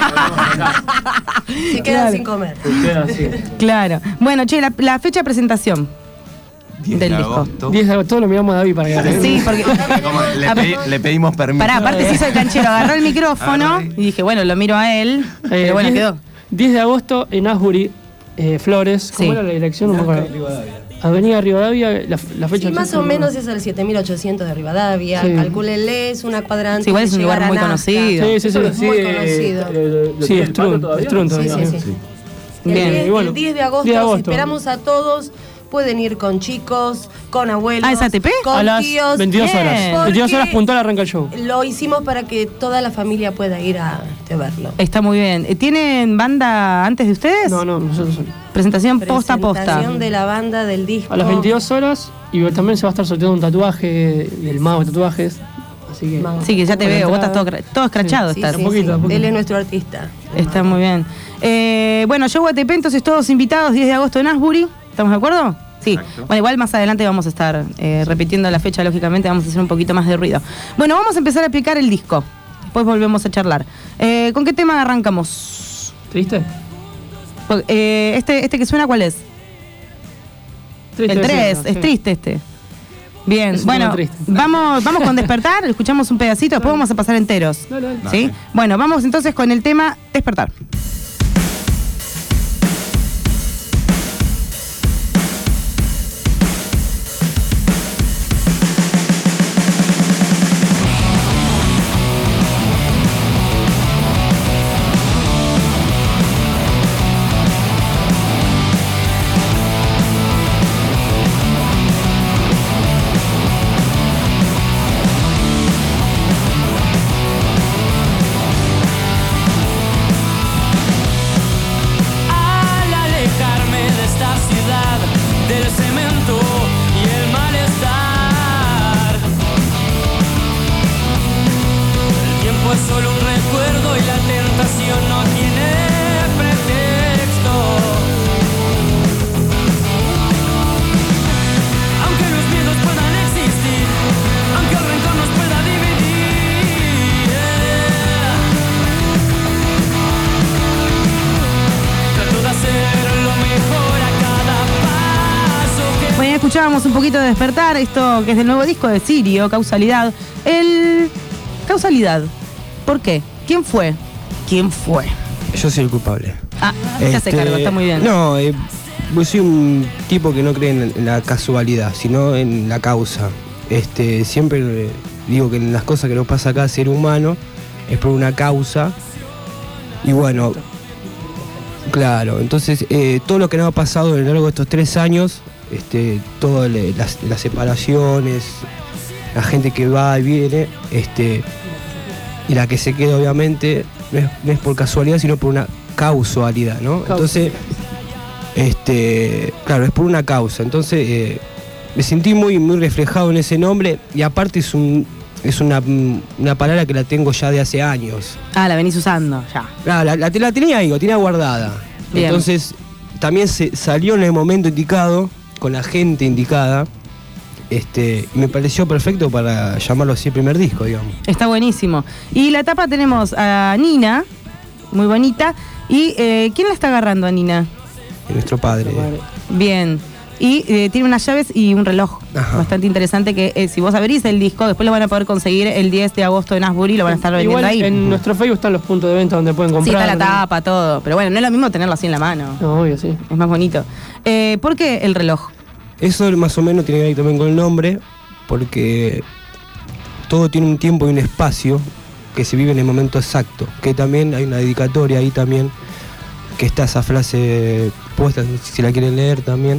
Se quedan sin comer. Claro. Bueno, che, la fecha de presentación 10 del de disco. agosto. 10 de agosto lo miramos a David para que... Sí, porque... Le pedimos permiso. Pará, aparte se hizo el canchero, agarró el micrófono y dije, bueno, lo miro a él, pero bueno, 10, quedó. 10 de agosto en Asbury, Flores. ¿Cómo era la dirección? No me acuerdo. Avenida Rivadavia, la fecha... Sí, más o menos es el 7800 de Rivadavia. Sí. Calcúlenle, es una cuadrante. Sí, igual es un lugar muy conocido. Sí, Muy conocido. Sí, es Strun todavía. Sí. Bien. El 10 de agosto, esperamos a todos. Pueden ir con chicos, con abuelos. ¿Ah, es ATP? A Con las tíos. 22 horas. Bien. 22 horas puntual arranca el show. Lo hicimos para que toda la familia pueda ir a verlo. Está muy bien. ¿Tienen banda antes de ustedes? No, nosotros somos. Presentación posta a posta. Presentación de la banda del disco. A las 22 horas y también se va a estar sorteando un tatuaje del mago de tatuajes. Así que, sí, que ya te veo, vos estás todo escrachado. Sí, estás. sí, Un poquito. Él es nuestro artista. Está muy bien. Bueno, show ATP, entonces todos invitados, 10 de agosto en Asbury. ¿Estamos de acuerdo? Sí. Exacto. Bueno, igual más adelante vamos a estar repitiendo la fecha, lógicamente, vamos a hacer un poquito más de ruido. Bueno, vamos a empezar a explicar el disco. Después volvemos a charlar. ¿Con qué tema arrancamos? ¿Triste? Este que suena, ¿cuál es? Triste, el 3, sí. es triste este. Bien, Es un bueno, tema triste. vamos con Despertar, escuchamos un pedacito, después vamos a pasar enteros. Dale. ¿Sí? Bueno, vamos entonces con el tema Despertar. Bien, escuchábamos un poquito de Despertar, esto que es del nuevo disco de Sirio, Causalidad. Causalidad, ¿por qué? ¿Quién fue? Yo soy el culpable. Se hace cargo, está muy bien. No, yo soy un tipo que no cree en la casualidad, sino en la causa. Siempre digo que en las cosas que nos pasa acá, ser humano, es por una causa. Y bueno, claro, entonces todo lo que nos ha pasado a lo largo de estos 3 años, todas las separaciones, la gente que va y viene, y la que se queda obviamente no es por casualidad, sino por una causalidad, ¿no? Entonces, claro, es por una causa. Entonces, me sentí muy, muy reflejado en ese nombre, y aparte es una palabra que la tengo ya de hace años. La venís usando ya. La tenía ahí, la tenía guardada. Bien. Entonces, también salió en el momento indicado, con la gente indicada. Me pareció perfecto para llamarlo así el primer disco, digamos. Está buenísimo. Y la tapa tenemos a Nina, muy bonita. ¿Y quién la está agarrando a Nina? Nuestro padre. Bien. Y tiene unas llaves y un reloj. Ajá. Bastante interesante que si vos abrís el disco, después lo van a poder conseguir el 10 de agosto en Asbury y lo van a estar vendiendo igual ahí. En nuestro Facebook están los puntos de venta donde pueden comprar. Sí, está la tapa, todo. Pero bueno, no es lo mismo tenerlo así en la mano. No, obvio, sí. Es más bonito. ¿Por qué el reloj? Eso más o menos tiene que ver también con el nombre, porque todo tiene un tiempo y un espacio que se vive en el momento exacto. Que también hay una dedicatoria ahí también, que está esa frase puesta, si la quieren leer también.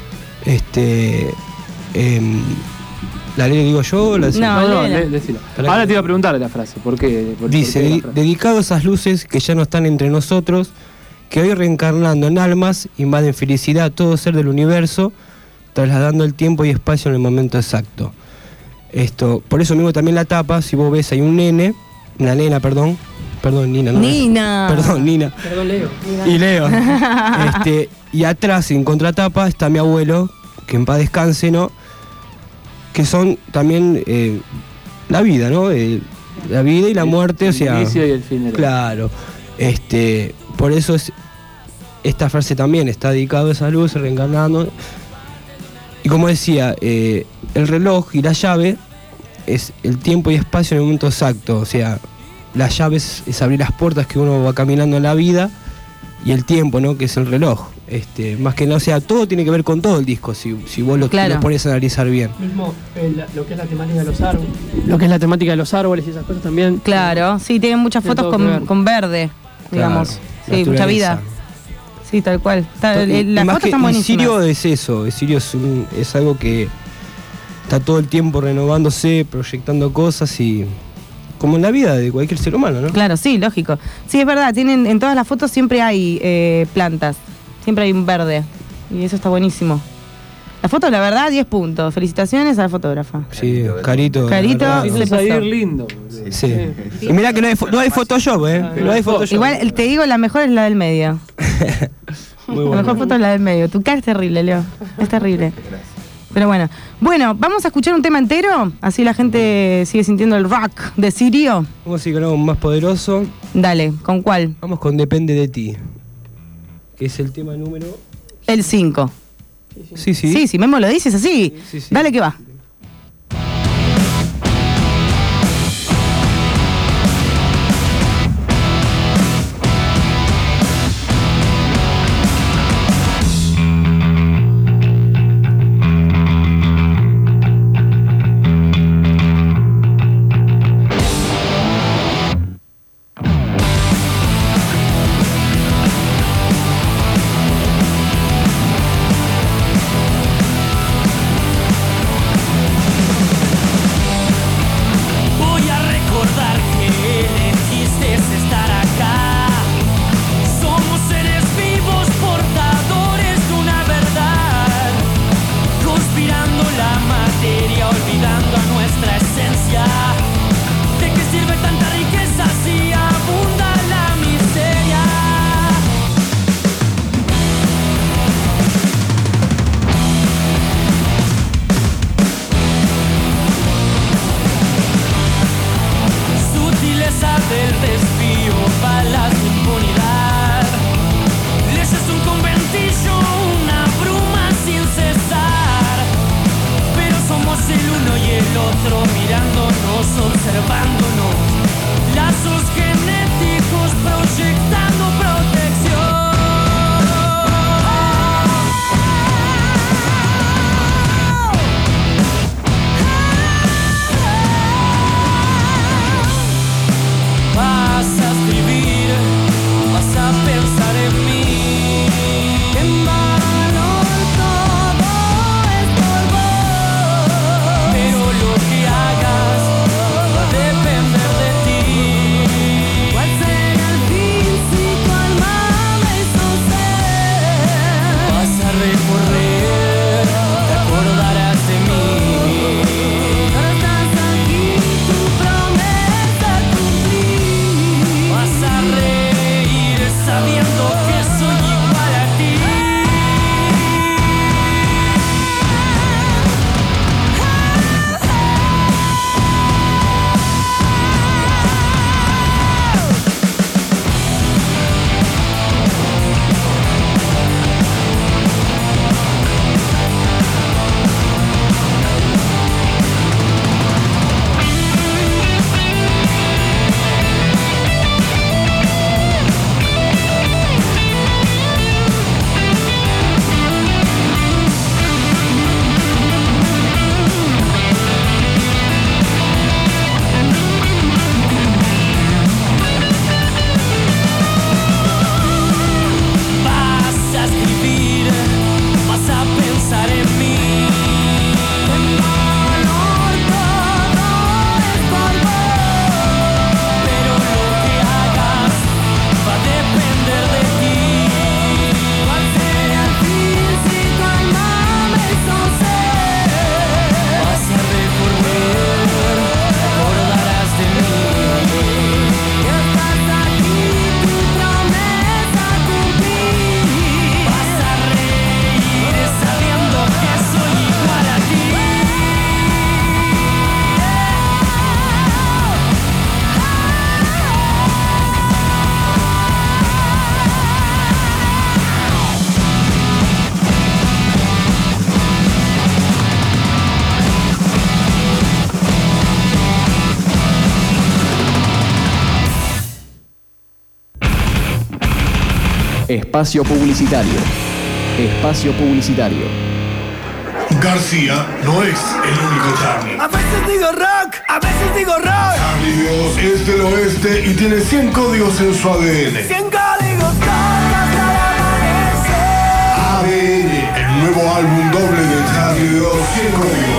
¿La leo digo yo? Decilo. Ahora te iba a preguntar la frase, ¿por qué? Dice, dedicado a esas luces que ya no están entre nosotros, que hoy reencarnando en almas, invaden felicidad a todo ser del universo, trasladando el tiempo y espacio en el momento exacto. Por eso mismo también la tapa, si vos ves hay un nene, una nena, perdón, Nina, ¿no? Nina. Perdón, Nina. Perdón, Leo. Y Leo. Y atrás, en contratapa, está mi abuelo, que en paz descanse, ¿no? Que son también la vida, ¿no? La vida y la muerte, o sea. El inicio y el fin. Claro. Por eso esta frase también está dedicada a esa luz, reencarnando. Y como decía, el reloj y la llave es el tiempo y espacio en el momento exacto, o sea. La llave es abrir las puertas que uno va caminando en la vida, y el tiempo, ¿no? Que es el reloj. Más que no, o sea, todo tiene que ver con todo el disco, si vos lo pones a analizar bien. Mismo lo que es la temática de los árboles. Lo que es la temática de los árboles y esas cosas también. Claro, sí, tienen muchas fotos con verde, digamos. Claro, sí, mucha vida. Sí, tal cual. Las fotos están buenísimas. Sirio es eso, Sirio es algo que está todo el tiempo renovándose, proyectando cosas y... Como en la vida de cualquier ser humano, ¿no? Claro, sí, lógico. Sí, es verdad, en todas las fotos siempre hay plantas, siempre hay un verde, y eso está buenísimo. La foto, la verdad, 10 puntos. Felicitaciones al fotógrafo. Sí, Carito. Se pasó. Ir lindo. Sí. Y mirá que no hay Photoshop, ¿eh? No hay Photoshop. Igual, te digo, la mejor es la del medio. Muy bueno. La mejor foto es la del medio. Tu cara es terrible, Leo. Es terrible. Pero bueno. Bueno, vamos a escuchar un tema entero. Así la gente sigue sintiendo el rock de Sirio. Vamos a ir con algo más poderoso. Dale, ¿con cuál? Vamos con Depende de ti. Que es el tema número... El 5. Sí. Sí, Memo lo dices así. Sí. Dale que va. Espacio publicitario. Espacio publicitario. García no es el único Charlie. A veces digo rock, a veces digo rock. Charlie Dios es del oeste y tiene 100 códigos en su ADN. 100 códigos todos cada amanecer. ADN, el nuevo álbum doble de Charlie Dios, 100 códigos.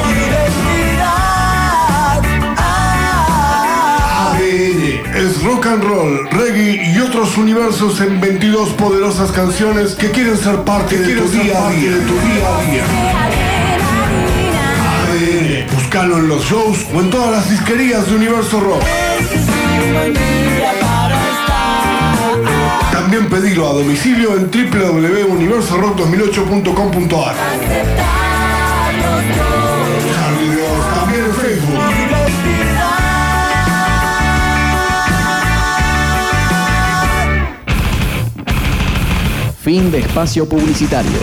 ADN es rock and roll, reggae y otros universos en 22 poderosas canciones que quieren ser parte de tu día a día. ADN, búscalo en los shows o en todas las disquerías de Universo Rock. También pedilo a domicilio en www.universorock2008.com.ar. Charlie Dios, también en Facebook. Fin de espacio publicitario.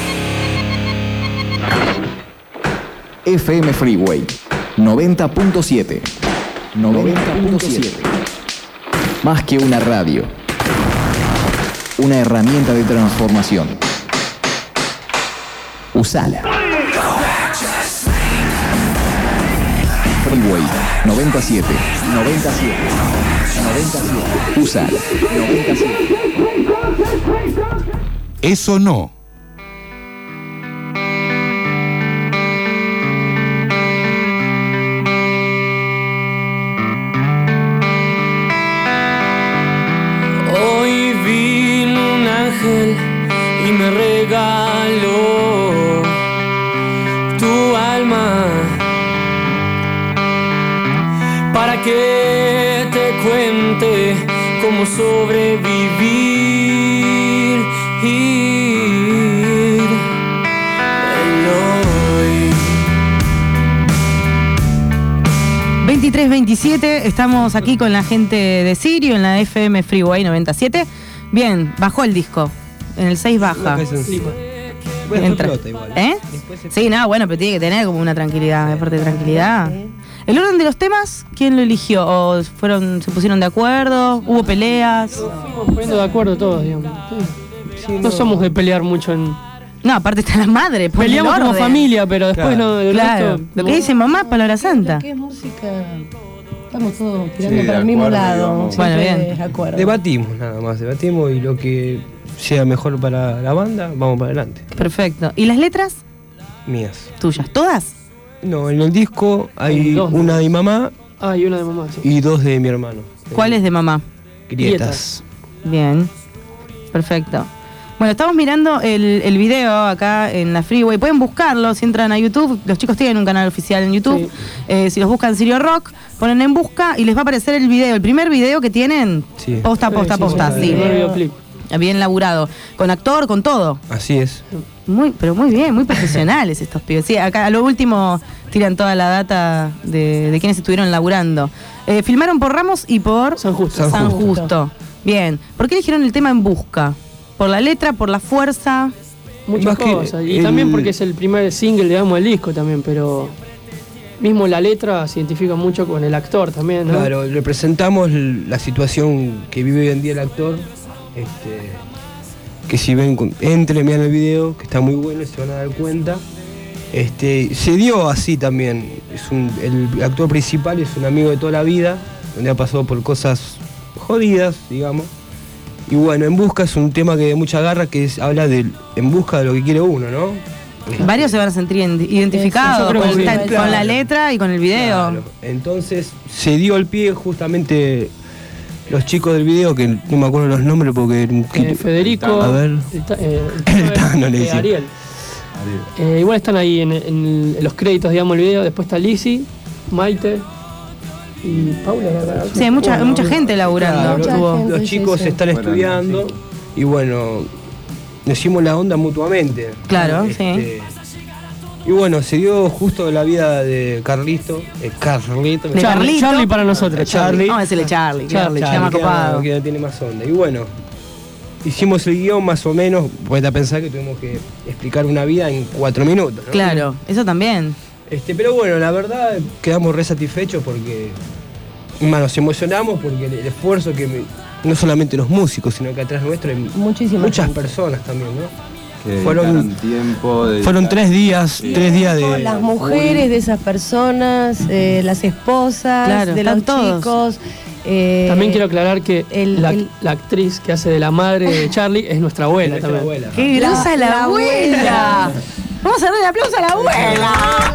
FM Freeway 90.7. 90.7. Más que una radio. Una herramienta de transformación. Usala. Freeway 97. 97. 97. Usala. 97. Eso no. Hoy vino un ángel y me regaló tu alma para que te cuente cómo sobrevivir. 23:27, estamos aquí con la gente de Sirio en la FM Freeway 97. Bien, bajó el disco. En el 6 baja. Entra. ¿Eh? Sí, no, bueno, pero tiene que tener como una tranquilidad, aparte de tranquilidad. ¿El orden de los temas, quién lo eligió? ¿O se pusieron de acuerdo? ¿Hubo peleas? Nos fuimos poniendo de acuerdo todos, digamos. Sí, no somos de pelear mucho en... No, aparte está la madre. Peleamos como familia, pero después no... Claro, lo que dice mamá, palabra santa. ¿Qué es música? Estamos todos tirando para el mismo lado. Bueno, bien. Debatimos nada más, debatimos y lo que sea mejor para la banda, vamos para adelante. Perfecto. ¿Y las letras? Mías. ¿Tuyas? ¿Todas? No, en el disco hay una de mi mamá. Ah, y una de mamá, sí. Y 2 de mi hermano. ¿Cuál es de mamá? Grietas. Bien. Perfecto. Bueno, estamos mirando el video acá en la Freeway. Pueden buscarlo si entran a YouTube. Los chicos tienen un canal oficial en YouTube. Sí. Si los buscan Sirio Rock, ponen en busca y les va a aparecer el video. El primer video que tienen, sí. posta. Sí. Bien laburado. Con actor, con todo. Así es. Pero muy bien, muy profesionales estos pibes. Sí, acá a lo último tiran toda la data de quienes estuvieron laburando. Filmaron por Ramos y por San Justo. Bien. ¿Por qué eligieron el tema En Busca? ¿Por la letra, por la fuerza? Muchas cosas. Y también porque es el primer single, digamos, del disco también, pero mismo la letra se identifica mucho con el actor también, ¿no? Claro, representamos la situación que vive hoy en día el actor. Que si ven, entren, vean el video, que está muy bueno y se van a dar cuenta. Se dio así también. El actor principal es un amigo de toda la vida, donde ha pasado por cosas jodidas, digamos. Y bueno, En Busca es un tema que de mucha garra, que habla de en busca de lo que quiere uno, ¿no? Varios se van a sentir identificados con la letra y con el video. Claro. Entonces se dio el pie justamente los chicos del video, que no me acuerdo los nombres porque... Federico, a ver. El Tano le dice. Ariel. Igual están ahí en los créditos, digamos, el video. Después está Lizzy, Maite... Y Paula. Sí, hay mucha gente laburando. Claro, los chicos están estudiando y bueno, nos hicimos la onda mutuamente. Claro, sí. Y bueno, se dio justo la vida de Carlito. Charlie para nosotros. Charlie. Vamos a decirle Charlie. Charlie, llama copado. Que tiene más onda. Y bueno, hicimos el guión más o menos, puede pensar que tuvimos que explicar una vida en 4 minutos, ¿no? Claro, eso también. Pero bueno, la verdad quedamos re satisfechos porque nos emocionamos porque el esfuerzo que no solamente los músicos, sino que atrás nuestro hay muchas personas también, ¿no? Fueron 3 días, Sí. 3 días de... Las mujeres de esas personas, las esposas Claro, de están los todos. chicos. También quiero aclarar que la actriz que hace de la madre de Charlie es nuestra abuela también. ¡Qué grosa la abuela! Vamos a darle el aplauso a la abuela.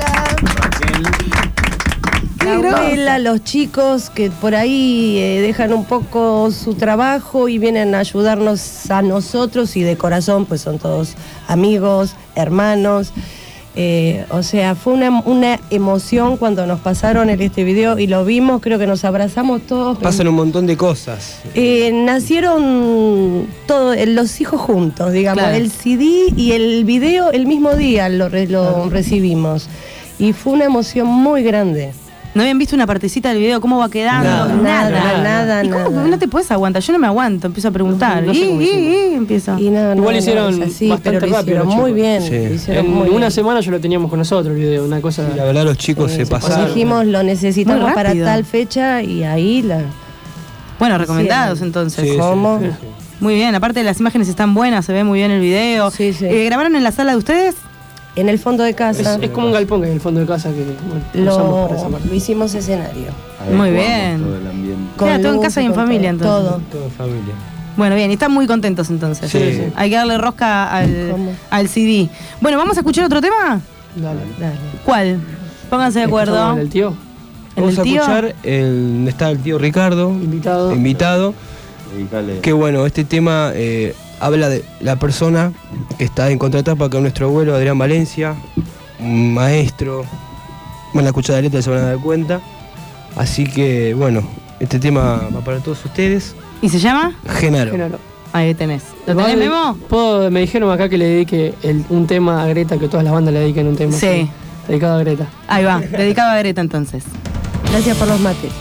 La abuela, los chicos que por ahí dejan un poco su trabajo y vienen a ayudarnos a nosotros, y de corazón pues son todos amigos, hermanos. O sea, fue una emoción cuando nos pasaron este video y lo vimos, creo que nos abrazamos todos. Pasan un montón de cosas. Nacieron todos los hijos juntos, digamos, Claro. el CD y el video el mismo día lo recibimos, y fue una emoción muy grande. ¿No habían visto una partecita del video? ¿Cómo va quedando? Nada. ¿Y cómo no te puedes aguantar? Yo no me aguanto, empiezo a preguntar. No sé cómo empiezo. Igual hicieron es así, bastante pero lo rápido. hicieron los muy chicos. bien. Sí. Lo hicieron En muy una bien. semana yo lo teníamos con nosotros el video, una cosa. La verdad, los chicos se pasaron. Dijimos, lo necesitamos Muy para rápido. tal fecha, y ahí la... Bueno, recomendados Sí. entonces. Sí, ¿Cómo? sí. Muy bien, aparte las imágenes están buenas, se ve muy bien el video. Sí. ¿Grabaron en la sala de ustedes? En el fondo de casa. Es como un galpón que hay en el fondo de casa que bueno, usamos para esa parte. Lo hicimos escenario. Muy bien. Queda todo en luz, casa y en con familia entonces. todo. Toda familia. Bueno, bien, y están muy contentos entonces. Sí. Hay que darle rosca ¿Cómo? al CD. Bueno, ¿vamos a escuchar otro tema? Dale. ¿Cuál? Pónganse de acuerdo. ¿Escuchamos el tío? ¿El Vamos a tío? escuchar donde está el tío Ricardo, invitado. Que bueno, este tema habla de la persona que está en contratapa con nuestro abuelo Adrián Valencia, un maestro. Van a escuchar la letra y se van a dar cuenta. Así que bueno, este tema va para todos ustedes. ¿Y se llama? Genaro. Ahí tenés. ¿Lo tenés, Memo? Me dijeron acá que le dedique un tema a Greta, que todas las bandas le dediquen un tema. Sí. así, dedicado a Greta. Ahí va, dedicado a Greta entonces. Gracias por los mates.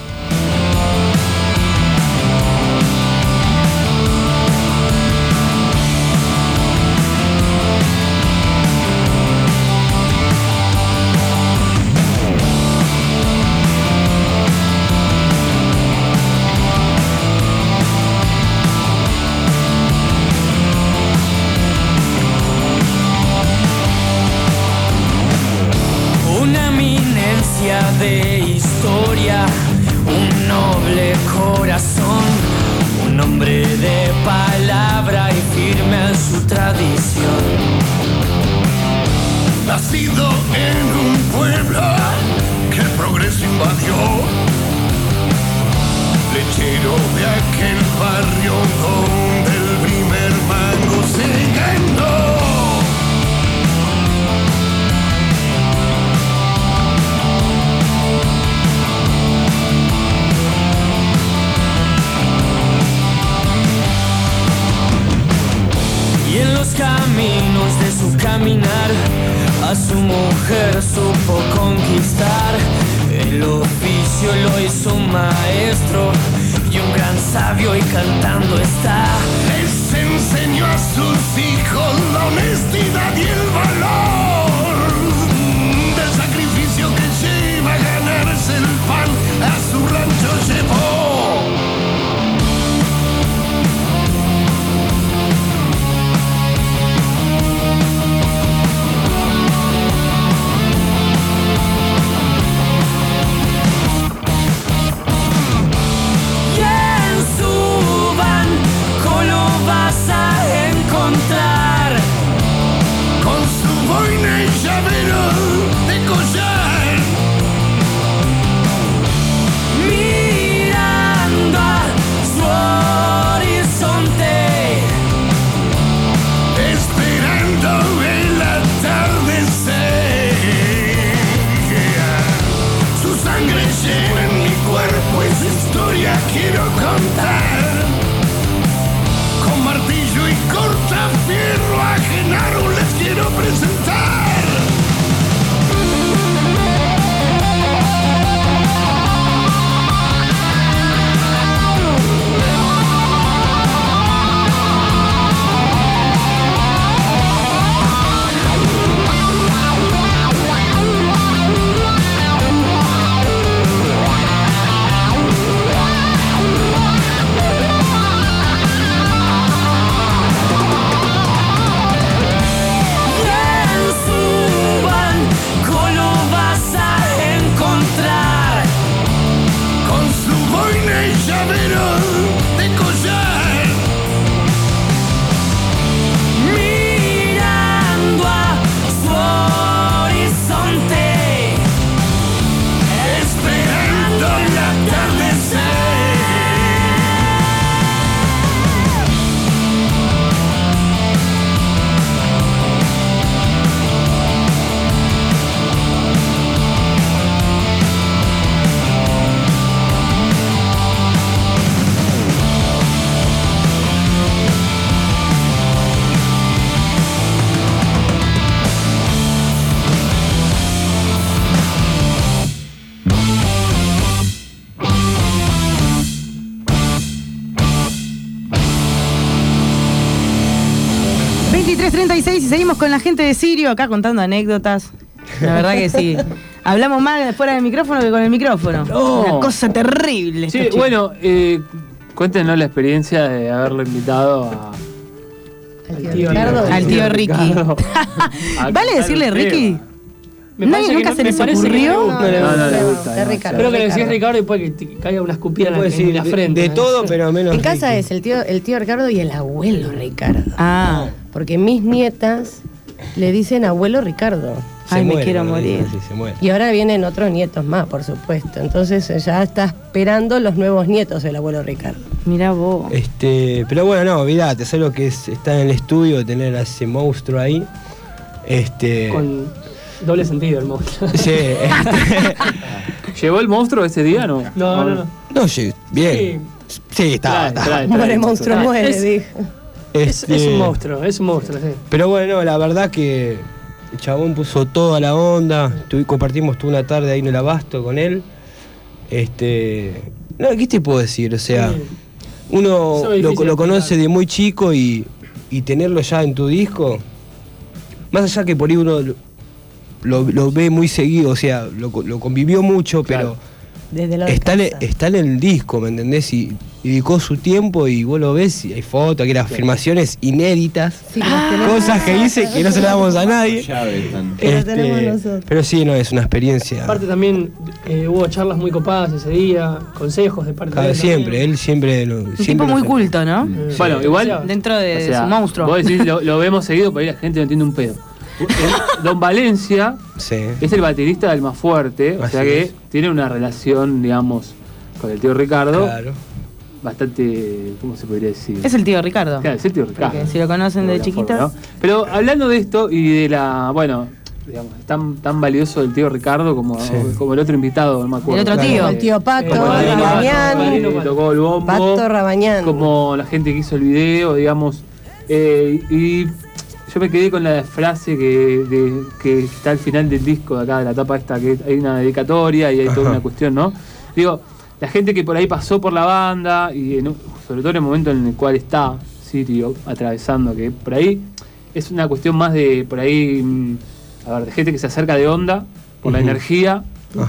Una eminencia de historia, un noble corazón, un hombre de palabra y firme en su tradición. Nacido en un pueblo que el progreso invadió, lechero de aquel barrio donde el primer mango se ganó. Y en los caminos de su caminar, a su mujer supo conquistar. El oficio lo hizo un maestro y un gran sabio, y cantando está. Les enseñó a sus hijos la honestidad y el valor del sacrificio que lleva a ganarse el pan, a su rancho llevó. Y en su banco lo vas a encontrar Con su boina 23:36 y seguimos con la gente de Sirio acá contando anécdotas. La verdad que sí. Hablamos más fuera del micrófono que con el micrófono. No. Una cosa terrible. Sí, bueno, cuéntenos la experiencia de haberlo invitado al tío Ricky. ¿Vale decirle Ricky? ¿Nunca se les ocurrió? No le gusta. Creo que le decís Ricardo y puede que te caiga una escupida en la frente. De todo, pero menos. En casa es el tío Ricardo y el abuelo Ricardo. Ah. Porque mis nietas le dicen abuelo Ricardo. Ay, me quiero morir. Y ahora vienen otros nietos más, por supuesto. Entonces ya está esperando los nuevos nietos el abuelo Ricardo. Mirá vos. Pero bueno, no, olvidate, sé lo que es estar en el estudio, tener a ese monstruo ahí. Con doble sentido el monstruo. Sí. ¿Llevó el monstruo ese día, no? No. No, sí, bien. Sí, está. Muere monstruo, muere, dijo. Es un monstruo, sí. Pero bueno, la verdad que el chabón puso toda la onda. Compartimos toda una tarde ahí en el Abasto con él. No, ¿qué te puedo decir? O sea, uno lo conoce de muy chico y tenerlo ya en tu disco, más allá que por ahí uno lo ve muy seguido, o sea, lo convivió mucho, claro. Pero está en el disco, ¿me entendés? Y dedicó su tiempo y vos lo ves y hay fotos, que eran afirmaciones inéditas, cosas que dice que no se las damos a nadie. Pero sí, no, es una experiencia. Aparte también hubo charlas muy copadas ese día, consejos de parte de él. Siempre, él siempre... Un tipo muy culto, ¿no? Bueno, igual... Dentro de su monstruo. Vos decís, lo vemos seguido, pero ahí la gente no entiende un pedo. Don Valencia es el baterista del Más Fuerte, o sea que tiene una relación, digamos, con el tío Ricardo. Claro. Bastante, ¿cómo se podría decir? Es el tío Ricardo. Claro, es el tío Ricardo. Porque si lo conocen de chiquitos. ¿No? Pero hablando de esto y de digamos, es tan valioso el tío Ricardo como el otro invitado, no me acuerdo. El otro tío. El tío Pato Rabañán. Que tocó el bombo. Pato Rabañán. Como la gente que hizo el video, digamos. Y yo me quedé con la frase que está al final del disco, de acá, de la tapa esta, que hay una dedicatoria y hay toda una cuestión, ¿no? Digo, la gente que por ahí pasó por la banda, y sobre todo en el momento en el cual está Sirio atravesando, que por ahí es una cuestión más de, por ahí, de gente que se acerca de onda, por la energía,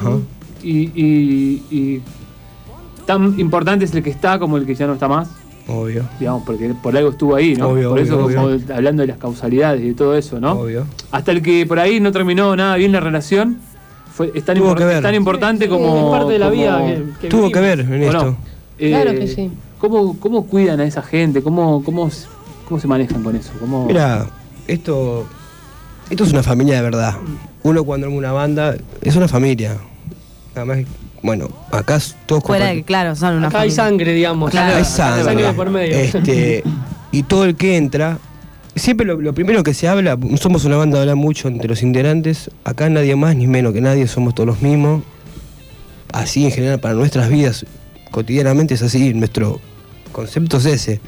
y tan importante es el que está como el que ya no está más. Obvio. Digamos, porque por algo estuvo ahí, ¿no? Por eso, como hablando de las causalidades y de todo eso, ¿no? Obvio. Hasta el que por ahí no terminó nada bien la relación, es tan importante como... Es parte de la vida que tuvo vivimos. Que ver en esto. Claro que sí. ¿Cómo cuidan a esa gente? ¿Cómo se manejan con eso? Mira, esto es una familia de verdad. Uno cuando arma una banda, es una familia. Además, bueno, acá todos... Fuera de que, claro, son una acá familia. hay sangre, digamos. Claro, hay sangre de por medio. Y todo el que entra, siempre lo primero que se habla, somos una banda que habla mucho entre los integrantes, acá nadie más ni menos que nadie, somos todos los mismos. Así en general para nuestras vidas, cotidianamente es así, nuestro concepto es ese.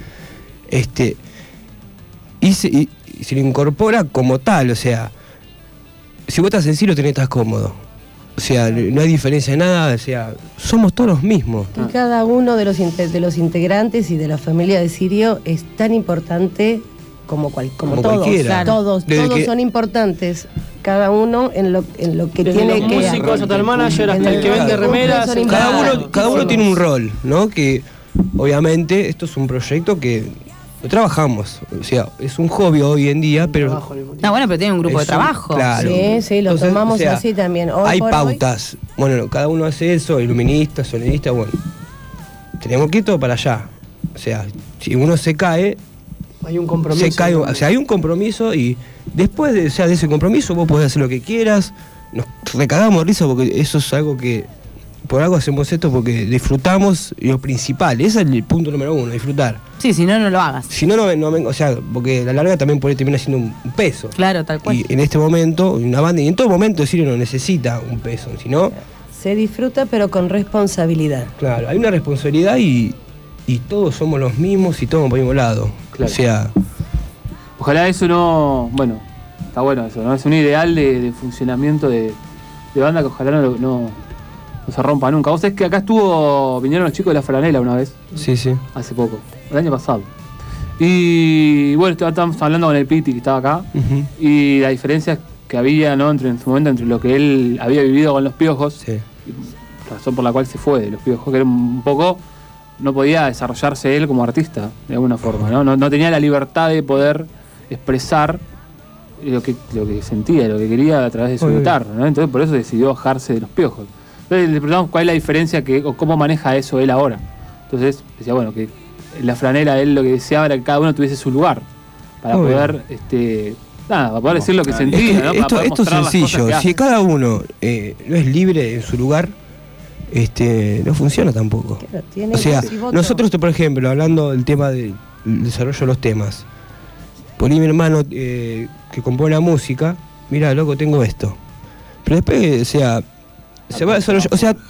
Y se lo incorpora como tal, o sea, si vos estás en Sirio estás cómodo. O sea, no hay diferencia de nada, o sea, somos todos los mismos. Y cada uno de los integrantes y de la familia de Sirio es tan importante como todos. Cualquiera. Todos son importantes. Cada uno en lo que desde tiene los que... músicos hasta el manager, hasta el que vende remeras. Cada uno tiene un rol, ¿no? Que obviamente esto es un proyecto que lo trabajamos. O sea, es un hobby hoy en día, pero... bueno, pero tiene un grupo de trabajo. Claro. Sí, lo tomamos así también. Hay pautas. Bueno, cada uno hace eso, iluminista, sonidista, bueno. Tenemos que ir todo para allá. O sea, si uno se cae... Hay un compromiso. O sea, hay un compromiso y después de ese compromiso vos podés hacer lo que quieras. Nos recagamos de risa porque eso es algo que... Por algo hacemos esto porque disfrutamos lo principal. Ese es el punto número 1, disfrutar. Sí, si no, no lo hagas. Si no, o sea, porque a la larga también por ahí termina siendo un peso. Claro, tal cual. Y en este momento, una banda, y en todo momento Sirio no necesita un peso, sino... Se disfruta pero con responsabilidad. Claro, hay una responsabilidad y todos somos los mismos y todos por el mismo lado. Claro. O sea... Ojalá eso no... Bueno, está bueno eso, ¿no? Es un ideal de funcionamiento de banda que ojalá no se rompa nunca. Vos sabés que acá vinieron los chicos de La Franela una vez. Sí. Hace poco, el año pasado. Y bueno, estábamos hablando con el Piti que estaba acá, y la diferencia que había, ¿no?, en su momento entre lo que él había vivido con los Piojos, razón por la cual se fue de los Piojos, que era un poco, no podía desarrollarse él como artista de alguna forma, ¿no? No tenía la libertad de poder expresar lo que sentía, lo que quería a través de su guitarra, ¿no? Entonces por eso decidió bajarse de los Piojos. Entonces le preguntamos cuál es la diferencia o cómo maneja eso él ahora. Entonces decía, bueno, que en la franela él lo que deseaba era que cada uno tuviese su lugar para poder para poder decir lo que sentía, ¿no? Esto es sencillo. Si cada uno no es libre en su lugar, no funciona tampoco. Claro, o sea, nosotros, por ejemplo, hablando del tema del desarrollo de los temas, por ahí mi hermano que compone la música, mira, loco, tengo esto. Pero después, o sea, se va a desarrollar. O sea,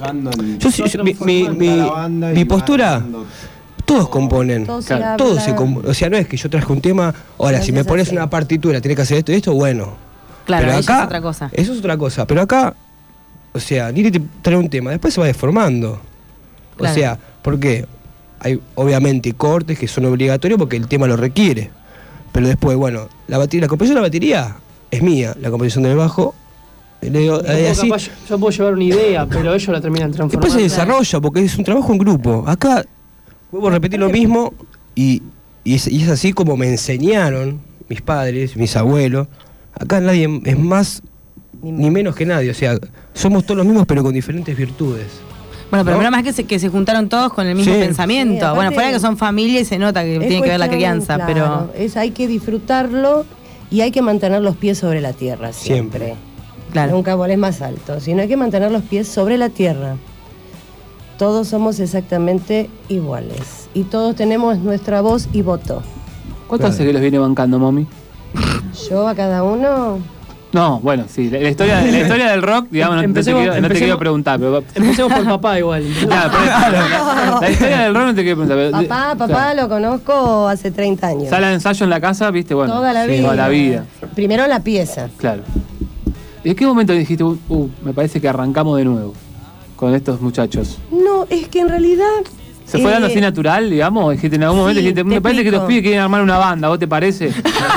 mi postura. Todos componen, todos se componen. O sea, no es que yo traje un tema, ahora si me pones una partitura, tenés que hacer esto y esto, bueno. Claro, pero eso acá, es otra cosa. Eso es otra cosa, pero acá, o sea, ni te trae un tema, después se va deformando. Claro. O sea, porque hay obviamente cortes que son obligatorios porque el tema lo requiere. Pero después, bueno, la composición de la batería es mía, la composición del bajo. Así. Capaz, yo puedo llevar una idea, pero ellos la terminan transformando. Después se desarrolla porque es un trabajo en grupo. Acá vuelvo a repetir lo mismo y es así como me enseñaron mis padres, mis abuelos. Acá nadie es más ni menos que nadie. O sea, somos todos los mismos pero con diferentes virtudes. Bueno, pero más que se juntaron todos con el mismo pensamiento. Sí, bueno, fuera que son familia y se nota que tiene que ver la crianza, claro, pero hay que disfrutarlo y hay que mantener los pies sobre la tierra siempre. Claro. Nunca volés más alto, sino hay que mantener los pies sobre la tierra. Todos somos exactamente iguales y todos tenemos nuestra voz y voto. ¿Cuánto hace que los viene bancando, mami? Yo a cada uno. No, bueno, sí, la historia del rock, digamos, no te quiero preguntar, pero empecemos por papá igual. La historia del rock no te quiero preguntar. Papá lo conozco hace 30 años. Sala de ensayo en la casa, viste, bueno. Toda la vida. Toda la vida. Primero la pieza. Claro. ¿Y en qué momento dijiste, me parece que arrancamos de nuevo con estos muchachos? No, es que en realidad... ¿Se fue dando así natural, digamos? Dijiste en algún momento, dijiste, me parece que los pibes quieren armar una banda, ¿vos te parece?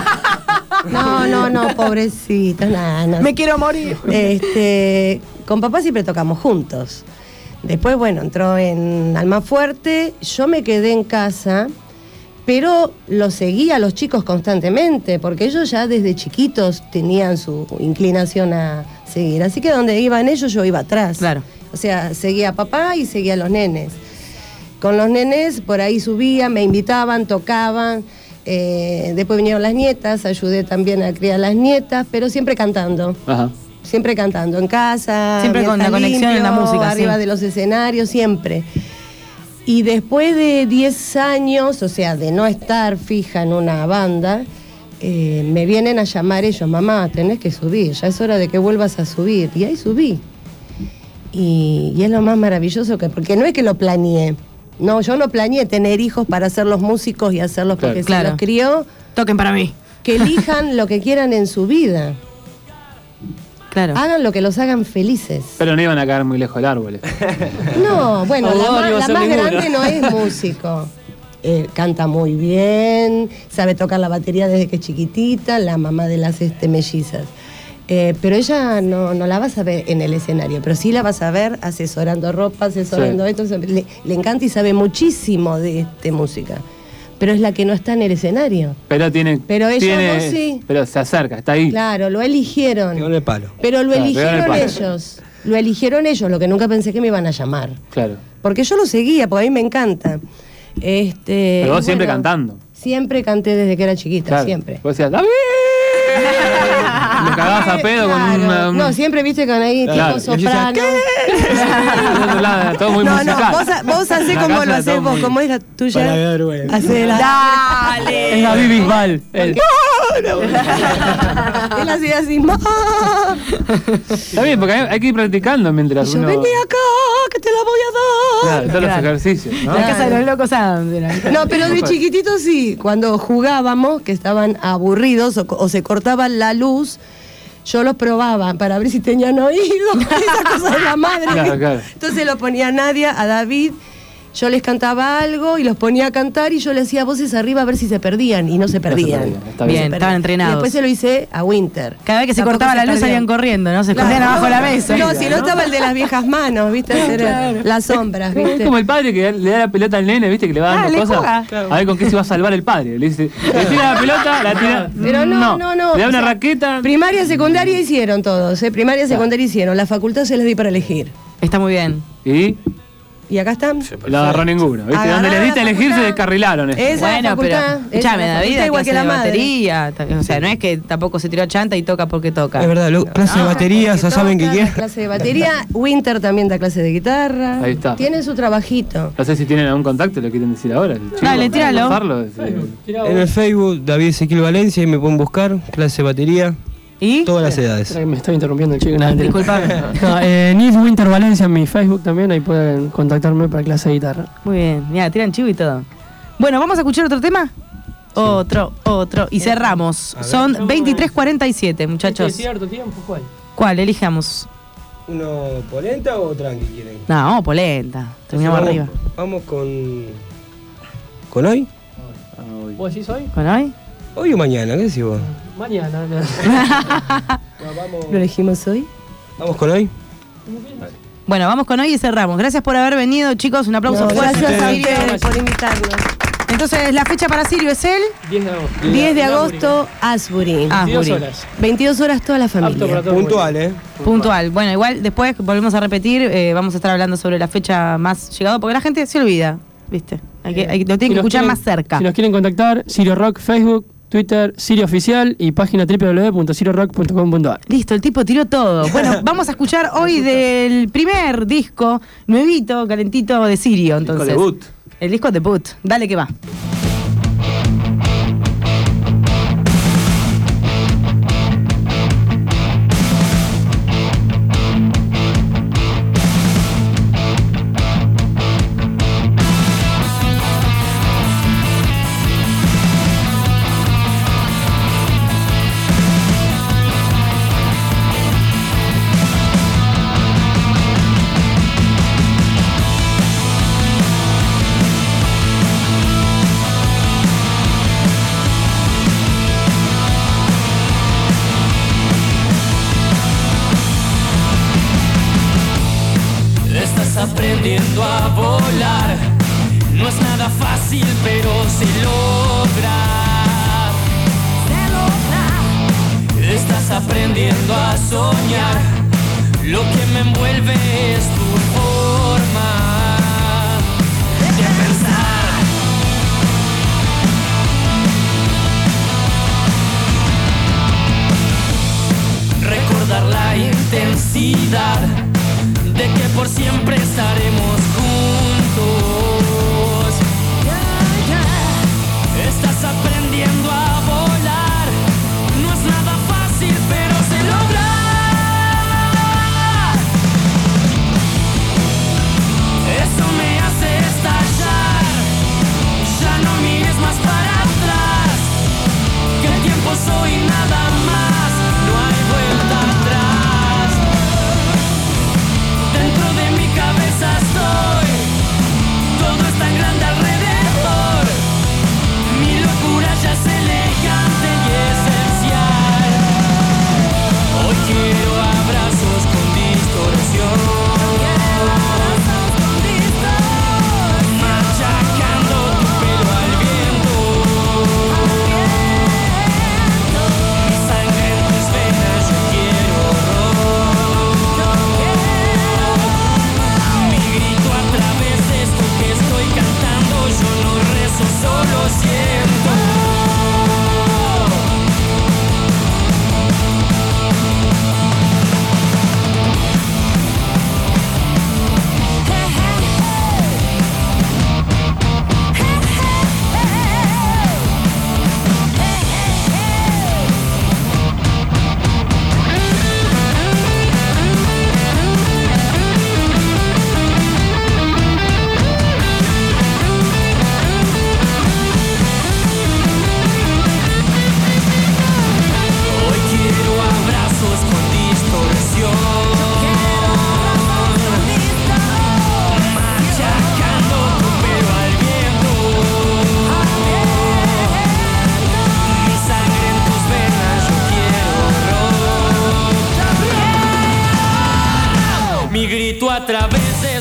No, pobrecitos, nada. Me quiero morir. Con papá siempre tocamos juntos. Después, bueno, entró en Almafuerte, yo me quedé en casa, pero los seguía a los chicos constantemente, porque ellos ya desde chiquitos tenían su inclinación a seguir. Así que donde iban ellos, yo iba atrás. Claro. O sea, seguía a papá y seguía a los nenes. Con los nenes por ahí subía, me invitaban, tocaban. Después vinieron las nietas, ayudé también a criar las nietas, pero siempre cantando. Ajá. Siempre cantando en casa. Siempre con la conexión en la música. Arriba de los escenarios, siempre. Y después de 10 años, o sea, de no estar fija en una banda, me vienen a llamar ellos, mamá, tenés que subir, ya es hora de que vuelvas a subir. Y ahí subí. Y es lo más maravilloso porque no es que lo planeé. No, yo no planeé tener hijos para ser los músicos y hacerlos porque se los crió. Toquen para mí. Que elijan lo que quieran en su vida. Claro. Hagan lo que los hagan felices. Pero no iban a caer muy lejos del árbol. No, bueno, la más grande no es músico. Canta muy bien, sabe tocar la batería desde que es chiquitita, la mamá de las mellizas. Pero ella no la vas a ver en el escenario, pero sí la vas a ver asesorando ropa, asesorando esto. Le encanta y sabe muchísimo de música. Pero es la que no está en el escenario. Pero ellos no, sí. Pero se acerca, está ahí. Claro, lo eligieron. Pegó en el palo. Pero lo eligieron ellos. Lo eligieron ellos, lo que nunca pensé que me iban a llamar. Claro. Porque yo lo seguía, porque a mí me encanta. Pero vos siempre cantando. Siempre canté desde que era chiquita, siempre. Vos decías, ¡David! Me cagabas a pedo con una... No, siempre viste con ahí tipo soprano. Todo muy musical. Vos hacés como lo hacés vos, como es la tuya. Dale. Es David Bisbal. Él hacía así. Está bien, porque hay que ir practicando mientras uno... Vení acá, que te la voy a dar. Claro, todos los ejercicios, ¿no? La casa de los locos No, pero de chiquitito sí, cuando jugábamos, que estaban aburridos o se cortaban la luz, yo los probaba para ver si tenían oído, esa cosa de la madre. Claro. Entonces lo ponía a Nadia, a David, yo les cantaba algo y los ponía a cantar y yo le hacía voces arriba a ver si se perdían y no se perdían. Bien, estaban entrenados. Y después se lo hice a Winter. Cada vez que se cortaba la luz salían corriendo, ¿no? Se escondían abajo de la mesa. No, si no estaba el de las viejas manos, ¿viste? Hacer las sombras, ¿viste? Es como el padre que le da la pelota al nene, ¿viste? Que le va dando cosas. A ver con qué se va a salvar el padre. Le dice, le tira la pelota, la tira. Pero no. Le da una raqueta. Primaria, secundaria hicieron todos, Primaria, secundaria hicieron. La facultad se les di para elegir. Está muy bien. Y acá están. No agarró ninguno. ¿Viste? Donde les diste a elegir se descarrilaron. Bueno, pero escuchame, David, igual que la batería. O sea, no es que tampoco se tiró chanta y toca porque toca. Es verdad, clase de batería, ya saben que quieren. Clase de batería. Winter también da clase de guitarra. Ahí está. Tiene su trabajito. No sé si tienen algún contacto, lo quieren decir ahora. Dale, tíralo. En el Facebook, David Ezequiel Valencia, y me pueden buscar, clase de batería. ¿Y? Todas las edades. Me estoy interrumpiendo el chico. Disculpame. Need Winter Valencia en mi Facebook también, ahí pueden contactarme para clase de guitarra. Muy bien, mira, tiran chivo y todo. Bueno, ¿vamos a escuchar otro tema? Sí. Otro. Y cerramos. Son 23:47, muchachos. ¿Es cierto tiempo? ¿Cuál? ¿Cuál? Elijamos. ¿Uno polenta o tranqui quieren? No, vamos polenta. Terminamos arriba. Vamos con hoy. ¿Vos decís hoy? ¿Con hoy? Hoy o mañana, ¿qué decís vos? Mañana. ¿Lo elegimos hoy? ¿Vamos con hoy? Bueno, vamos con hoy y cerramos. Gracias por haber venido, chicos. Un aplauso fuerte. Gracias a ustedes por invitarnos. Entonces, la fecha para Sirio es el 10 de agosto. 10 de agosto, Asbury. 22 horas. 22 horas toda la familia. Puntual, Puntual. Bueno, igual después volvemos a repetir. Vamos a estar hablando sobre la fecha más llegada, porque la gente se olvida, ¿viste? Lo tienen que escuchar más cerca. Si nos quieren contactar, Sirio Rock, Facebook, Twitter, Sirio Oficial y página www.siriorock.com.ar. Listo, el tipo tiró todo. Bueno, vamos a escuchar hoy del primer disco nuevito, calentito de Sirio. Entonces, disco debut. El disco debut. Dale que va. Aprendiendo a volar, no es nada fácil, pero se logra. Estás aprendiendo a soñar, lo que me envuelve es tu forma de pensar. Recordar la intensidad de que por siempre estaremos juntos. Estás aprendiendo a volar, no es nada fácil, pero se logra. Eso me hace estallar, ya no mires más para atrás, que el tiempo soy nada más, no hay vuelta atrás. Dentro de mi cabeza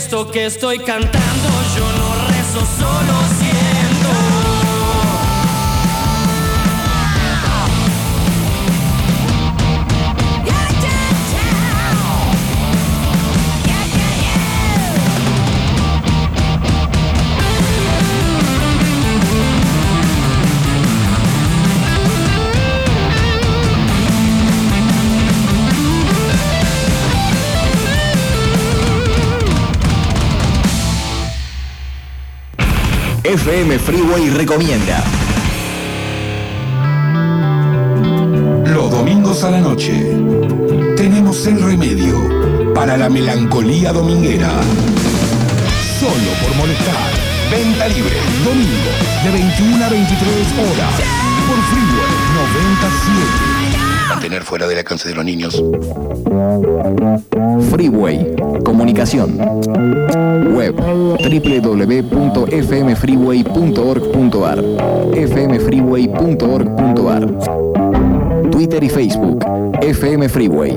esto que estoy cantando, yo no rezo, solo siento. FM Freeway recomienda. Los domingos a la noche tenemos el remedio para la melancolía dominguera. Solo por molestar. Venta libre, domingo, de 21 a 23 horas. Por Freeway 97. Mantener fuera del alcance de los niños. Freeway. Comunicación. Web www.fmfreeway.org.ar fmfreeway.org.ar Twitter y Facebook FM Freeway.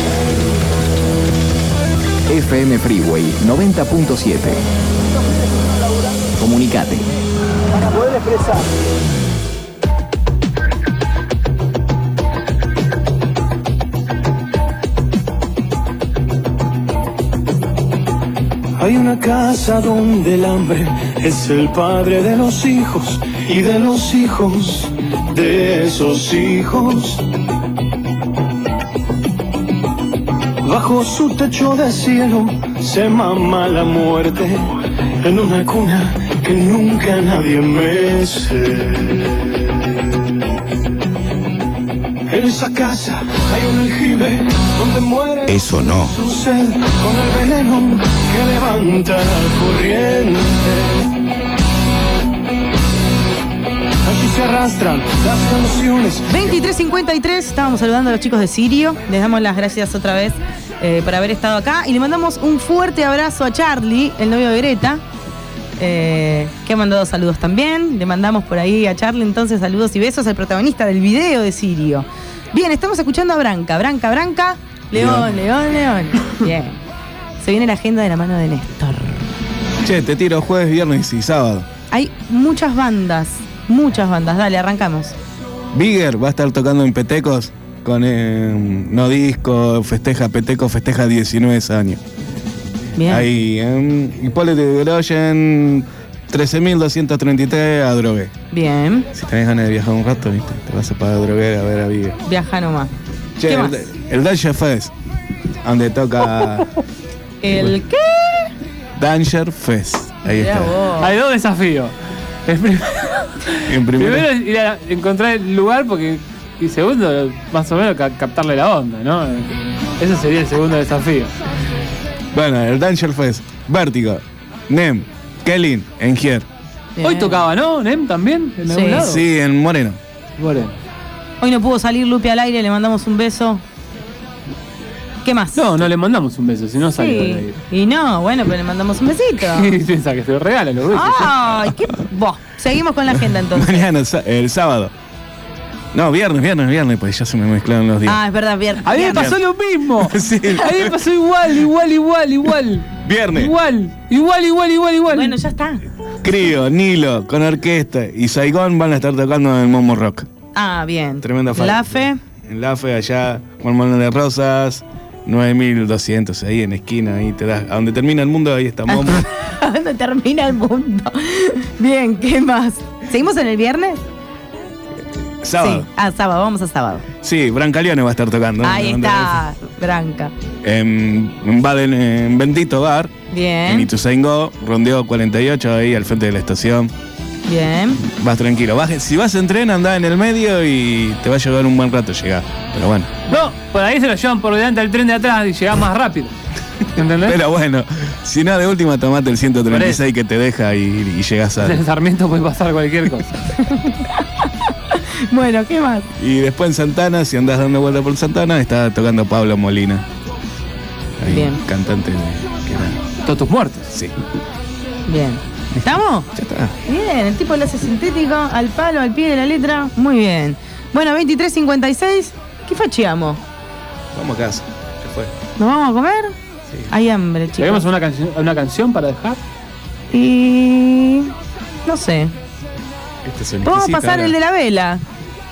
FM Freeway 90.7. Comunicate. Para poder expresar. Hay una casa donde el hambre es el padre de los hijos y de los hijos de esos hijos. Bajo su techo de cielo se mama la muerte en una cuna que nunca nadie mece. En esa casa hay un aljibe donde muere Eso no. su sed con el veneno que levanta la corriente. Allí se arrastran las canciones. 23:53, estábamos saludando a los chicos de Sirio. Les damos las gracias otra vez por haber estado acá. Y le mandamos un fuerte abrazo a Charlie, el novio de Greta, que ha mandado saludos también. Le mandamos por ahí a Charlie entonces saludos y besos al protagonista del video de Sirio. Bien, estamos escuchando a Branca. León. Bien. Se viene la agenda de la mano de Néstor. Che, te tiro jueves, viernes y sábado. Hay muchas bandas. Dale, arrancamos. Bigger va a estar tocando en Petecos con No Disco, Petecos festeja 19 años. Bien. Ahí en Hipólito Yrigoyen, 13.233 a Drogué. Bien. Si tenés ganas de viajar un rato, ¿viste? Te vas a pagar a Drogué a ver a Bigger. Viaja nomás. Che, ¿Qué más? el Danger Fest, donde toca... ¿El qué? Danger Fest. Ahí Mirá está. vos. Hay dos desafíos. Primero ir a encontrar el lugar y segundo, más o menos captarle la onda, ¿no? Ese sería el segundo desafío. Bueno, el Danger Fest, Vértigo, Nem, Kelly, Engier. Hoy tocaba, ¿no? ¿Nem también? ¿En algún lado? Sí, en Moreno. Hoy no pudo salir Lupe al aire, le mandamos un beso. ¿Qué más? No le mandamos un beso, si no salió al aire. Y no, bueno, pero le mandamos un besito. ¿Qué piensa que se lo regalan los besos? Ay, qué... Buah, seguimos con la agenda entonces. Mañana, el sábado. No, viernes, pues ya se me mezclaron los días. Ah, es verdad, viernes. A mí me pasó lo mismo. Sí. A mí me pasó igual. Viernes. Igual. Bueno, ya está. Crío, Nilo, con orquesta y Saigón van a estar tocando en el Momo Rock. Ah, bien. Tremenda falta. La Fe. En La Fe, allá, Juan Manuel de Rosas, 9.200, ahí en esquina, ahí te das. A donde termina el mundo, ahí está Momo. ¿A dónde termina el mundo? Bien, ¿qué más? ¿Seguimos en el viernes? Sábado. Sí, sábado, vamos a sábado. Sí, Brancaleone va a estar tocando. Ahí está, Branca. En Bendito Bar. Bien. En Ituzaingó, rondeo 48, ahí al frente de la estación. Bien. Vas tranquilo. Si vas en tren, andá en el medio y te va a llevar un buen rato llegar. Pero bueno. No, por ahí se lo llevan por delante al tren de atrás y llegás más rápido. ¿Entendés? Pero bueno, si no, de última tomate el 136 que te deja y llegás a... En Sarmiento puede pasar cualquier cosa. Bueno, ¿qué más? Y después en Santana, si andás dando vuelta por Santana, está tocando Pablo Molina. Ahí, bien. Cantante de... Todos tus muertos. Sí. Bien. ¿Estamos? Ya está. Bien, el tipo lo hace sintético, al palo, al pie de la letra. Muy bien. Bueno, 23:56. ¿Qué facheamos? Vamos a casa. Ya fue. ¿Nos vamos a comer? Hay hambre, chicos. ¿Tenemos una canción para dejar? Y... no sé. Vamos a pasar el de la vela.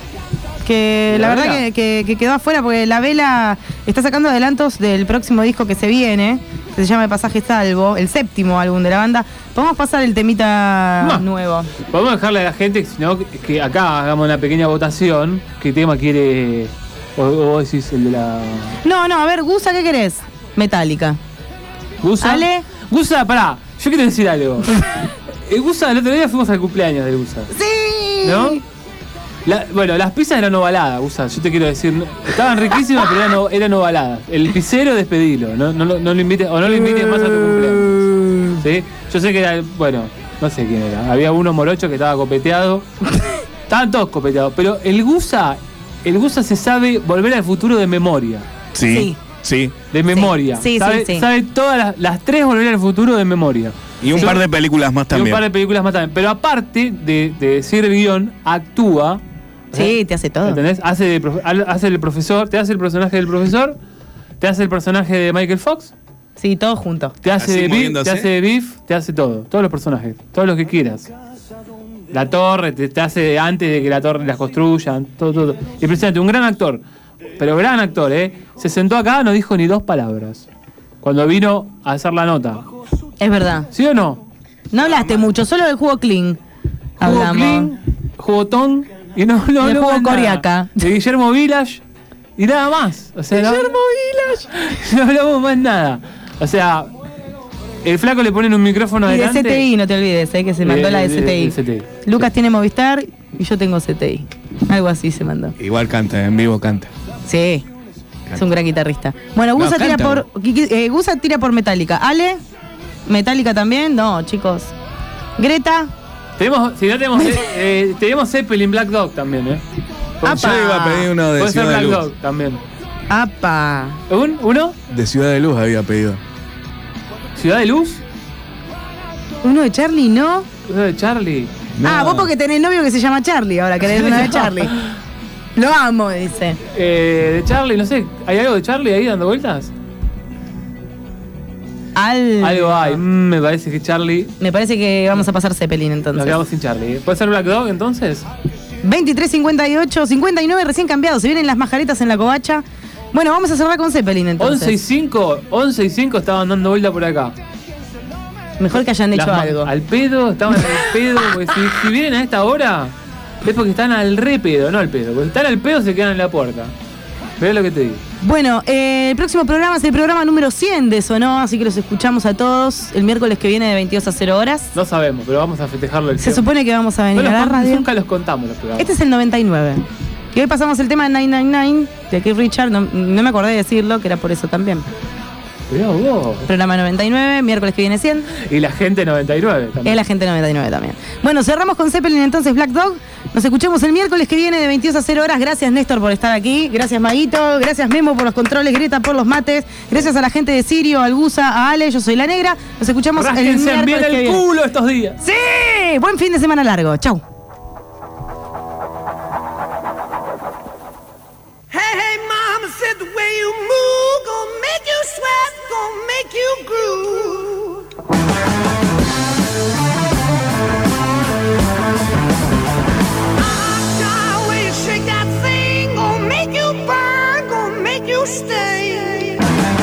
Que la verdad que quedó afuera porque la vela está sacando adelantos del próximo disco que se viene, que se llama El Pasaje Salvo, el 7º álbum de la banda. Podemos pasar el temita nuevo. Podemos dejarle a la gente, sino que acá hagamos una pequeña votación. ¿Qué tema quiere? O vos decís el de la... No, a ver, Gusa, ¿qué querés? Metallica. ¿Gusa? ¿Ale? Gusa, pará, yo quiero decir algo. Gusa, el otro día fuimos al cumpleaños de Gusa. ¡Sí! ¿No? Bueno, las pizzas eran ovaladas, Gusa, yo te quiero decir. Estaban riquísimas, pero eran ovaladas. El pizzero, despedilo. No lo invites, o no lo invites más a tu cumpleaños. ¿Sí? Yo sé que era, bueno, no sé quién era. Había uno morocho que estaba copeteado. Estaban todos copeteados. Pero el Gusa se sabe Volver al Futuro de memoria. Sí. De memoria. Sí. Sabe todas las 3 Volver al Futuro de memoria. Y un par de películas más también. Pero aparte de decir el guión, actúa. Sí, te hace todo. ¿Entendés? Hace el profesor, te hace el personaje del profesor, te hace el personaje de Michael Fox. Sí, todo junto. Te hace de Biff, te hace todo. Todos los personajes, todos los que quieras. La torre, te hace antes de que la torre las construyan, todo. Impresionante, un gran actor. Pero gran actor, Se sentó acá, no dijo ni 2 palabras. Cuando vino a hacer la nota. Es verdad. ¿Sí o no? No hablaste mucho, solo del jugo Clean. Hablamos. Jugotón. Y no el jugo Coriaca. De Guillermo Village. Y nada más. O sea, Guillermo Village. No hablamos más nada. O sea, el flaco le ponen un micrófono adelante. Y de CTI, no te olvides, que se mandó la de CTI. Lucas tiene Movistar y yo tengo CTI. Algo así se mandó. Igual canta, en vivo canta. Sí. Canta. Es un gran guitarrista. Bueno, Gusa tira por Metallica. ¿Ale? ¿Metallica también? No, chicos. ¿Greta? Tenemos Zeppelin Black Dog también, Yo iba a pedir uno de Ciudad de Luz. Black Dog también. ¡Apa! ¿Uno? De Ciudad de Luz había pedido. ¿Ciudad de Luz? ¿Uno de Charlie, no? ¿Uno de Charlie? No. Vos porque tenés novio que se llama Charlie, ahora querés uno de Charlie. Lo amo, dice. De Charlie, no sé, ¿hay algo de Charlie ahí dando vueltas? Algo hay, me parece que Charlie... Me parece que vamos a pasar Zeppelin entonces. Nos quedamos sin Charlie. ¿Puede ser Black Dog entonces? 23:58, 59 recién cambiado. Se vienen las majaretas en la covacha. Bueno, vamos a cerrar con Zeppelin entonces. 11 y 5 estaban dando vuelta por acá. Mejor que hayan hecho algo. Al pedo, estaban al pedo. Porque si vienen a esta hora, es porque están al re pedo, no al pedo. Porque están al pedo, se quedan en la puerta. Ve lo que te digo. Bueno, el próximo programa es el programa número 100 de Sonó, así que los escuchamos a todos el miércoles que viene de 22 a 0 horas. No sabemos, pero vamos a festejarlo el 100. Se supone que vamos a venir a la radio. Nunca los contamos los programas. Este es el 99. Y hoy pasamos el tema 999 de Keith Richards. No me acordé de decirlo, que era por eso también. Pero vos. Programa 99, miércoles que viene 100. Y la gente 99 también. Es la gente 99 también. Bueno, cerramos con Zeppelin entonces, Black Dog. Nos escuchamos el miércoles que viene de 22 a 0 horas. Gracias, Néstor, por estar aquí. Gracias, Maguito. Gracias, Memo, por los controles. Greta, por los mates. Gracias a la gente de Sirio, al Gusa, a Ale. Yo soy La Negra. Nos escuchamos el miércoles que viene. Rásquense bien el culo estos días. ¡Sí! Buen fin de semana largo. Chau. Hey, mama said the way you move gonna make you sweat, gonna make you groove. The way you shake that thing gonna make you burn, gonna make you stay.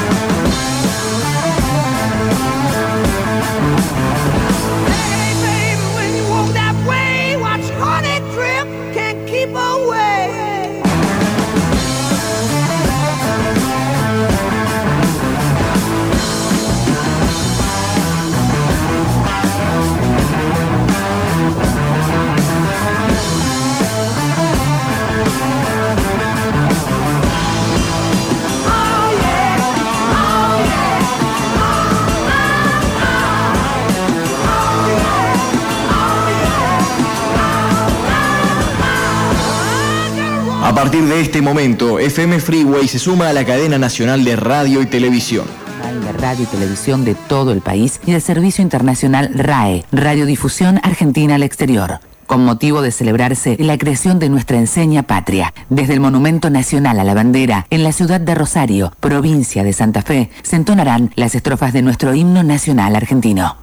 Hey, baby, when you walk that way, watch honey drip, can't keep away. A partir de este momento, FM Freeway se suma a la cadena nacional de radio y televisión. De radio y televisión de todo el país y del servicio internacional RAE, Radiodifusión Argentina al Exterior. con motivo de celebrarse la creación de nuestra enseña patria. Desde el Monumento Nacional a la Bandera, en la ciudad de Rosario, provincia de Santa Fe, se entonarán las estrofas de nuestro himno nacional argentino.